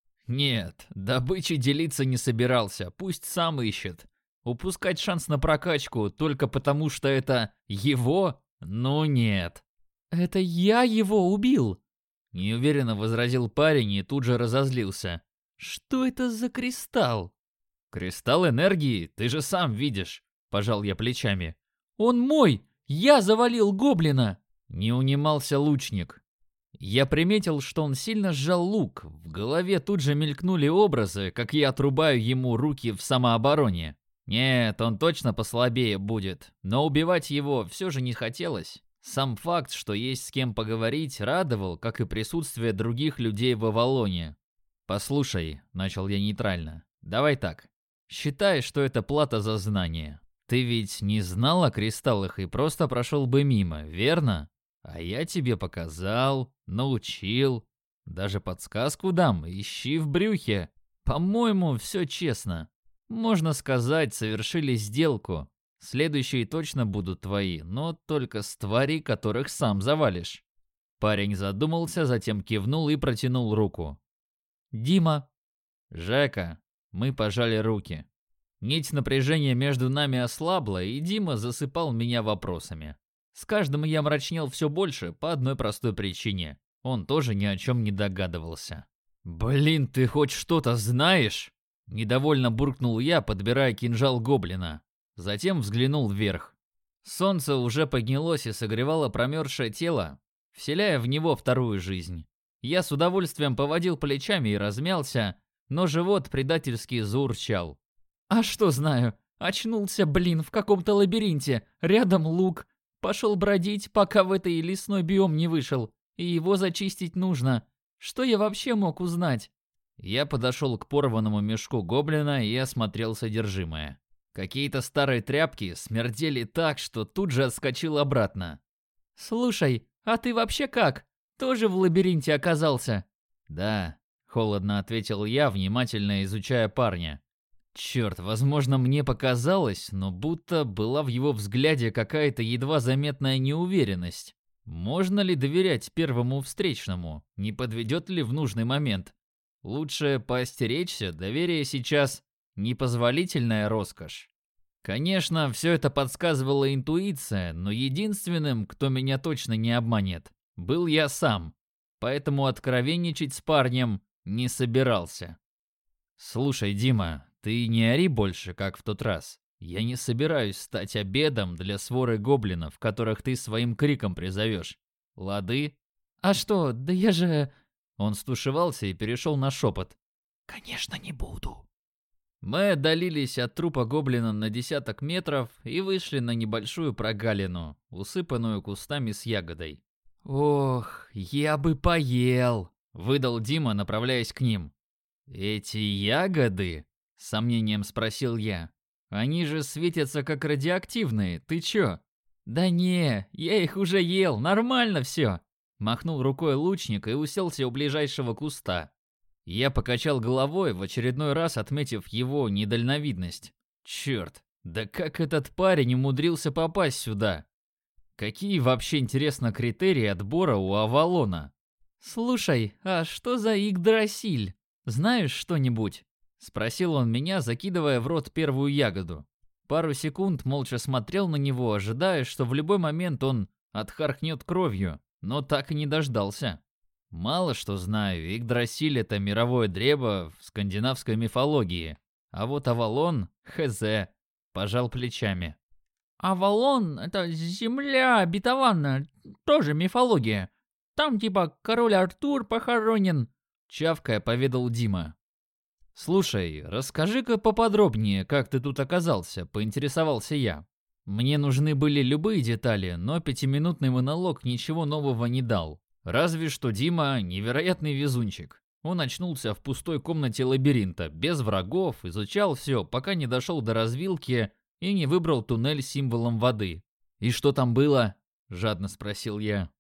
«Нет, добычей делиться не собирался, пусть сам ищет. Упускать шанс на прокачку только потому, что это его? Ну нет». «Это я его убил!» Неуверенно возразил парень и тут же разозлился. «Что это за кристалл?» «Кристалл энергии, ты же сам видишь», — пожал я плечами. «Он мой! Я завалил гоблина!» Не унимался лучник. Я приметил, что он сильно сжал лук. В голове тут же мелькнули образы, как я отрубаю ему руки в самообороне. Нет, он точно послабее будет, но убивать его все же не хотелось. Сам факт, что есть с кем поговорить, радовал, как и присутствие других людей в Авалоне. «Послушай», — начал я нейтрально, — «давай так. Считай, что это плата за знание. Ты ведь не знал о кристаллах и просто прошел бы мимо, верно? А я тебе показал, научил, даже подсказку дам, ищи в брюхе. По-моему, все честно. Можно сказать, совершили сделку. Следующие точно будут твои, но только с тварей, которых сам завалишь». Парень задумался, затем кивнул и протянул руку. «Дима». «Жека». Мы пожали руки. Нить напряжения между нами ослабла, и Дима засыпал меня вопросами. С каждым я мрачнел все больше по одной простой причине. Он тоже ни о чем не догадывался. «Блин, ты хоть что-то знаешь?» Недовольно буркнул я, подбирая кинжал гоблина. Затем взглянул вверх. Солнце уже поднялось и согревало промерзшее тело, вселяя в него вторую жизнь. Я с удовольствием поводил плечами и размялся, но живот предательски заурчал. «А что знаю? Очнулся, блин, в каком-то лабиринте, рядом луг. Пошел бродить, пока в этой лесной биом не вышел, и его зачистить нужно. Что я вообще мог узнать?» Я подошел к порванному мешку гоблина и осмотрел содержимое. Какие-то старые тряпки смердели так, что тут же отскочил обратно. «Слушай, а ты вообще как? Тоже в лабиринте оказался?» «Да», — холодно ответил я, внимательно изучая парня. Черт, возможно, мне показалось, но будто была в его взгляде какая-то едва заметная неуверенность. Можно ли доверять первому встречному? Не подведет ли в нужный момент? Лучше поостеречься, доверие сейчас непозволительная роскошь. Конечно, все это подсказывала интуиция, но единственным, кто меня точно не обманет, был я сам. Поэтому откровенничать с парнем не собирался. «Слушай, Дима, ты не ори больше, как в тот раз. Я не собираюсь стать обедом для своры гоблинов, которых ты своим криком призовешь. Лады?» «А что, да я же...» Он стушевался и перешел на шепот. «Конечно, не буду». Мы отдалились от трупа гоблина на 10 метров и вышли на небольшую прогалину, усыпанную кустами с ягодой. «Ох, я бы поел», — выдал Дима, направляясь к ним. «Эти ягоды?» — с сомнением спросил я. «Они же светятся как радиоактивные, ты чё?» «Да не, я их уже ел, нормально все», — махнул рукой лучник и уселся у ближайшего куста. Я покачал головой, в очередной раз отметив его недальновидность. Черт, да как этот парень умудрился попасть сюда? Какие вообще, интересно, критерии отбора у Авалона? «Слушай, а что за Игдрасиль? Знаешь что-нибудь?» — спросил он меня, закидывая в рот первую ягоду. Пару секунд молча смотрел на него, ожидая, что в любой момент он отхаркнет кровью, но так и не дождался. «Мало что знаю, Игдрасиль — это мировое древо в скандинавской мифологии, а вот Авалон — хз», — пожал плечами. «Авалон — это земля обетованная, тоже мифология. Там типа король Артур похоронен», — чавкая поведал Дима. «Слушай, расскажи-ка поподробнее, как ты тут оказался», — поинтересовался я. Мне нужны были любые детали, но 5-минутный монолог ничего нового не дал. Разве что Дима невероятный везунчик. Он очнулся в пустой комнате лабиринта, без врагов, изучал все, пока не дошел до развилки и не выбрал туннель с символом воды. «И что там было?» – жадно спросил я.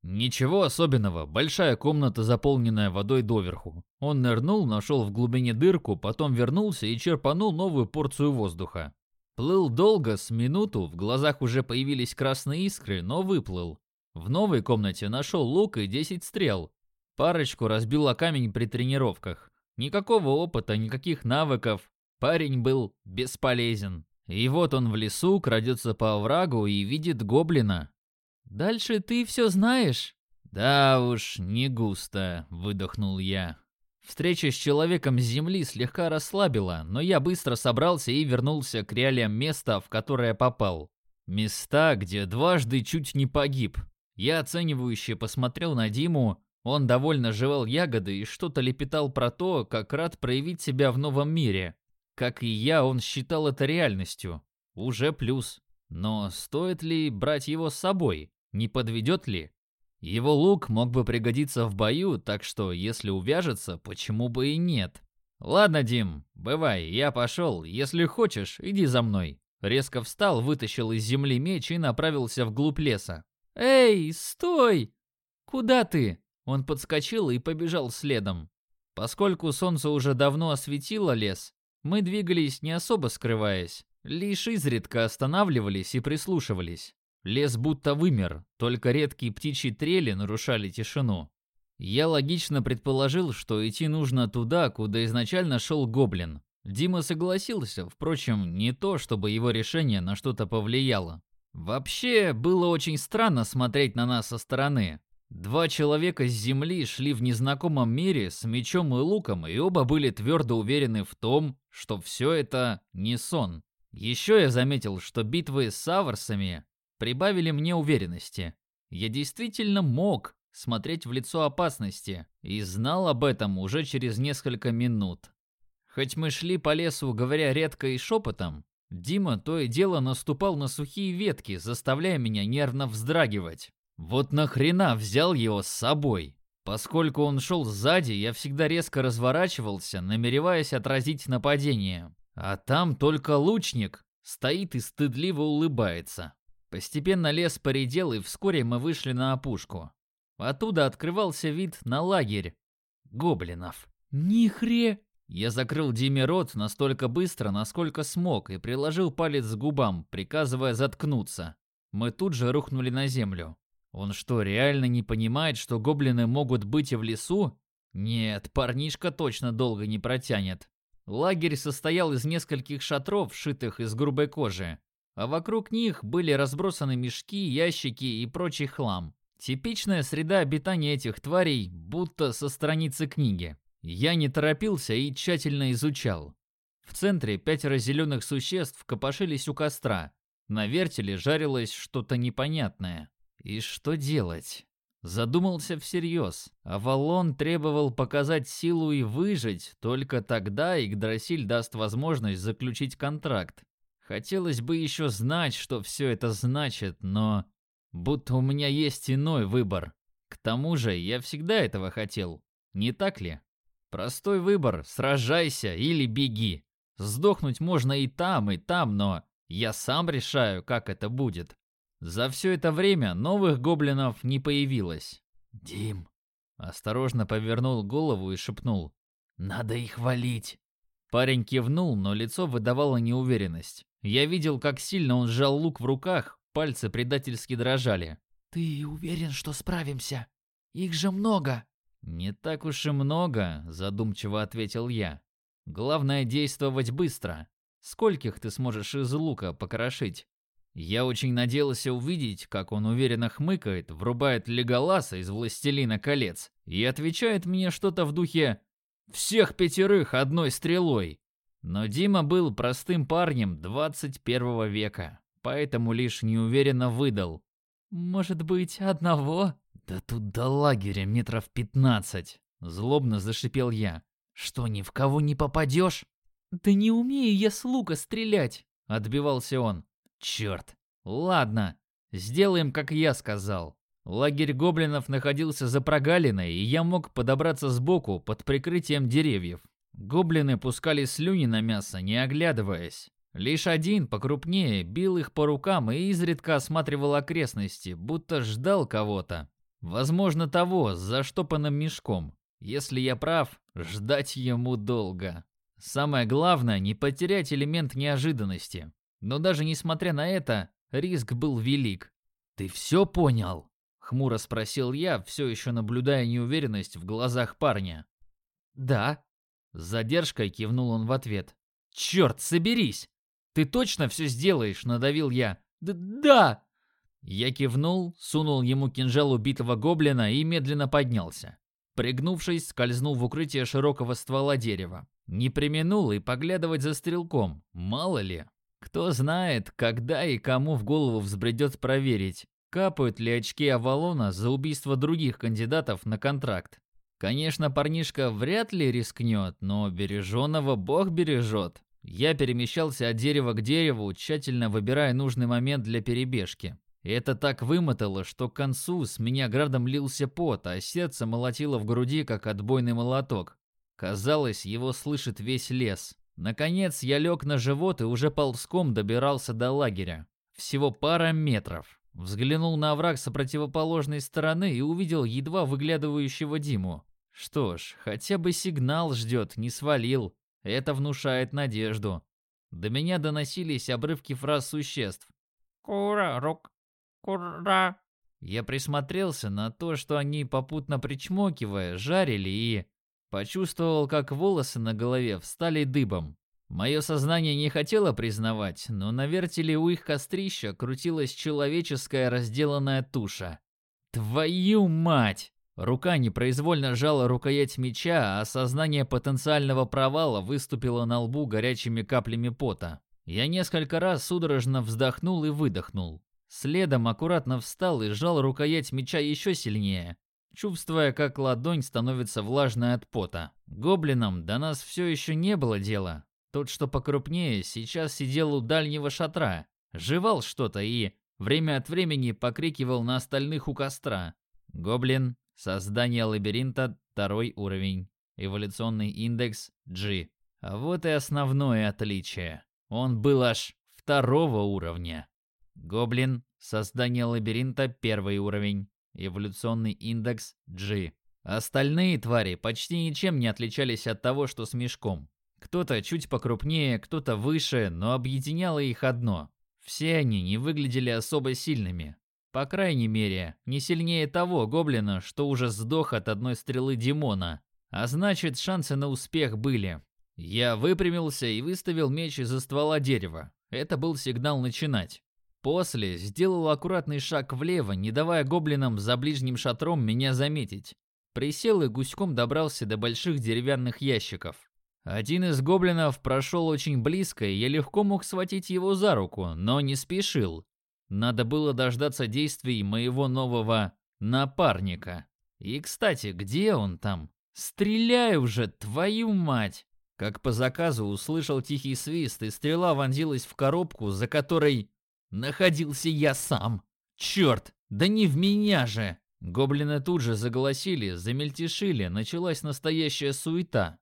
Ничего особенного, большая комната, заполненная водой доверху. Он нырнул, нашел в глубине дырку, потом вернулся и черпанул новую порцию воздуха. Плыл долго, с минуту, в глазах уже появились красные искры, но выплыл. В новой комнате нашел лук и 10 стрел. Парочку разбил о камень при тренировках. Никакого опыта, никаких навыков. Парень был бесполезен. И вот он в лесу крадется по оврагу и видит гоблина. «Дальше ты все знаешь?» «Да уж, не густо», — выдохнул я. Встреча с человеком с земли слегка расслабила, но я быстро собрался и вернулся к реалиям места, в которое попал. Места, где дважды чуть не погиб. Я оценивающе посмотрел на Диму, он довольно жевал ягоды и что-то лепетал про то, как рад проявить себя в новом мире. Как и я, он считал это реальностью. Уже плюс. Но стоит ли брать его с собой? Не подведет ли? Его лук мог бы пригодиться в бою, так что, если увяжется, почему бы и нет? Ладно, Дим, бывай, я пошел. Если хочешь, иди за мной. Резко встал, вытащил из земли меч и направился вглубь леса. «Эй, стой! Куда ты?» Он подскочил и побежал следом. Поскольку солнце уже давно осветило лес, мы двигались не особо скрываясь, лишь изредка останавливались и прислушивались. Лес будто вымер, только редкие птичьи трели нарушали тишину. Я логично предположил, что идти нужно туда, куда изначально шел гоблин. Дима согласился, впрочем, не то, чтобы его решение на что-то повлияло. Вообще, было очень странно смотреть на нас со стороны. Два человека с земли шли в незнакомом мире с мечом и луком, и оба были твердо уверены в том, что все это не сон. Еще я заметил, что битвы с аварсами прибавили мне уверенности. Я действительно мог смотреть в лицо опасности и знал об этом уже через несколько минут. Хоть мы шли по лесу, говоря редко и шепотом, Дима то и дело наступал на сухие ветки, заставляя меня нервно вздрагивать. Вот нахрена взял его с собой? Поскольку он шел сзади, я всегда резко разворачивался, намереваясь отразить нападение. А там только лучник стоит и стыдливо улыбается. Постепенно лес поредел, и вскоре мы вышли на опушку. Оттуда открывался вид на лагерь гоблинов. Нихре! Я закрыл Диме рот настолько быстро, насколько смог, и приложил палец к губам, приказывая заткнуться. Мы тут же рухнули на землю. Он что, реально не понимает, что гоблины могут быть и в лесу? Нет, парнишка точно долго не протянет. Лагерь состоял из нескольких шатров, сшитых из грубой кожи, а вокруг них были разбросаны мешки, ящики и прочий хлам. Типичная среда обитания этих тварей, будто со страницы книги. Я не торопился и тщательно изучал. В центре 5 зеленых существ копошились у костра. На вертеле жарилось что-то непонятное. И что делать? Задумался всерьез. Авалон требовал показать силу и выжить, только тогда Игдрасиль даст возможность заключить контракт. Хотелось бы еще знать, что все это значит, но будто у меня есть иной выбор. К тому же я всегда этого хотел, не так ли? Простой выбор: сражайся или беги. Сдохнуть можно и там, но я сам решаю, как это будет. За все это время новых гоблинов не появилось. «Дим!» Осторожно повернул голову и шепнул. «Надо их валить!» Парень кивнул, но лицо выдавало неуверенность. Я видел, как сильно он сжал лук в руках, пальцы предательски дрожали. «Ты уверен, что справимся? Их же много!» «Не так уж и много», — задумчиво ответил я. «Главное действовать быстро. Скольких ты сможешь из лука покрошить?» Я очень надеялся увидеть, как он уверенно хмыкает, врубает Леголаса из «Властелина колец» и отвечает мне что-то в духе «всех 5 одной стрелой». Но Дима был простым парнем 21 века, поэтому лишь неуверенно выдал. «Может быть, одного?» «Да тут до лагеря метров 15», — злобно зашипел я. «Что, ни в кого не попадешь?» «Да не умею я с лука стрелять», — отбивался он. «Черт! Ладно, сделаем, как я сказал». Лагерь гоблинов находился за прогалиной, и я мог подобраться сбоку под прикрытием деревьев. Гоблины пускали слюни на мясо, не оглядываясь. Лишь один, покрупнее, бил их по рукам и изредка осматривал окрестности, будто ждал кого-то. Возможно, того, с заштопанным мешком. Если я прав, ждать ему долго. Самое главное, не потерять элемент неожиданности. Но даже несмотря на это, риск был велик. «Ты все понял?» — хмуро спросил я, все еще наблюдая неуверенность в глазах парня. «Да». С задержкой кивнул он в ответ. «Черт, соберись! Ты точно все сделаешь?» — надавил я. «Да!» Я кивнул, сунул ему кинжал убитого гоблина и медленно поднялся. Пригнувшись, скользнул в укрытие широкого ствола дерева. Не преминул и поглядывать за стрелком, мало ли. Кто знает, когда и кому в голову взбредет проверить, капают ли очки Авалона за убийство других кандидатов на контракт. Конечно, парнишка вряд ли рискнет, но береженого Бог бережет. Я перемещался от дерева к дереву, тщательно выбирая нужный момент для перебежки. Это так вымотало, что к концу с меня градом лился пот, а сердце молотило в груди, как отбойный молоток. Казалось, его слышит весь лес. Наконец я лег на живот и уже ползком добирался до лагеря. Всего пара метров. Взглянул на овраг с противоположной стороны и увидел едва выглядывающего Диму. Что ж, хотя бы сигнал ждет, не свалил. Это внушает надежду. До меня доносились обрывки фраз существ. «Курарок, кура». Я присмотрелся на то, что они, попутно причмокивая, жарили и... почувствовал, как волосы на голове встали дыбом. Мое сознание не хотело признавать, но на вертеле у их кострища крутилась человеческая разделанная туша. Твою мать! Рука непроизвольно сжала рукоять меча, а осознание потенциального провала выступило на лбу горячими каплями пота. Я несколько раз судорожно вздохнул и выдохнул. Следом аккуратно встал и сжал рукоять меча еще сильнее, чувствуя, как ладонь становится влажной от пота. Гоблинам до нас все еще не было дела. Тот, что покрупнее, сейчас сидел у дальнего шатра, жевал что-то и время от времени покрикивал на остальных у костра. Гоблин, создание лабиринта, 2 уровень, эволюционный индекс G. А вот и основное отличие. Он был аж 2 уровня. Гоблин, создание лабиринта, 1 уровень. Эволюционный индекс G. Остальные твари почти ничем не отличались от того, что с мешком. Кто-то чуть покрупнее, кто-то выше, но объединяло их одно. Все они не выглядели особо сильными. По крайней мере, не сильнее того гоблина, что уже сдох от одной стрелы Димона. А значит, шансы на успех были. Я выпрямился и выставил меч из-за ствола дерева. Это был сигнал начинать. После сделал аккуратный шаг влево, не давая гоблинам за ближним шатром меня заметить. Присел и гуськом добрался до больших деревянных ящиков. Один из гоблинов прошел очень близко, и я легко мог схватить его за руку, но не спешил. Надо было дождаться действий моего нового напарника. И, кстати, где он там? Стреляй уже, твою мать! Как по заказу услышал тихий свист, и стрела вонзилась в коробку, за которой... находился я сам. Черт, да не в меня же! Гоблины тут же заголосили, замельтешили, началась настоящая суета.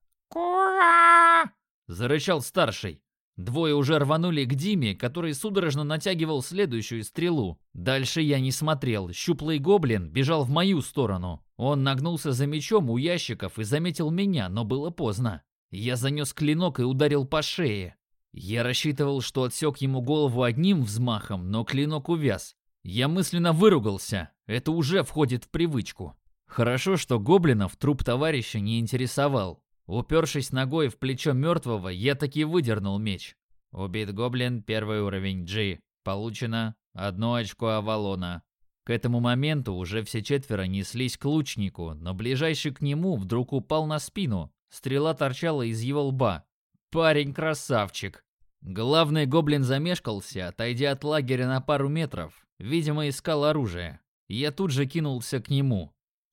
«Кура!» – зарычал старший. Двое уже рванули к Диме, который судорожно натягивал следующую стрелу. Дальше я не смотрел. Щуплый гоблин бежал в мою сторону. Он нагнулся за мечом у ящиков и заметил меня, но было поздно. Я занес клинок и ударил по шее. Я рассчитывал, что отсек ему голову одним взмахом, но клинок увяз. Я мысленно выругался. Это уже входит в привычку. Хорошо, что гоблинов труп товарища не интересовал. Упершись ногой в плечо мертвого, я таки выдернул меч. Убит гоблин, 1 уровень G. Получено 1 очко Авалона. К этому моменту уже все 4 неслись к лучнику, но ближайший к нему вдруг упал на спину. Стрела торчала из его лба. Парень красавчик. Главный гоблин замешкался, отойдя от лагеря на пару метров. Видимо, искал оружие. Я тут же кинулся к нему.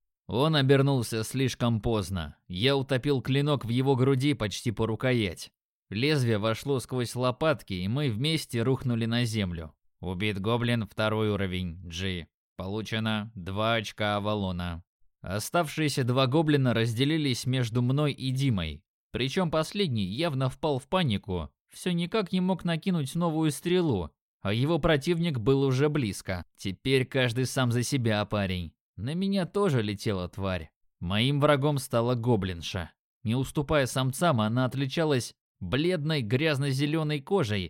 Он обернулся слишком поздно. Я утопил клинок в его груди почти по рукоять. Лезвие вошло сквозь лопатки, и мы вместе рухнули на землю. Убит гоблин, 2 уровень G. Получено 2 очка Авалона. Оставшиеся 2 гоблина разделились между мной и Димой. Причем последний явно впал в панику. Все никак не мог накинуть новую стрелу, а его противник был уже близко. Теперь каждый сам за себя, парень. На меня тоже летела тварь. Моим врагом стала гоблинша. Не уступая самцам, она отличалась бледной грязно-зеленой кожей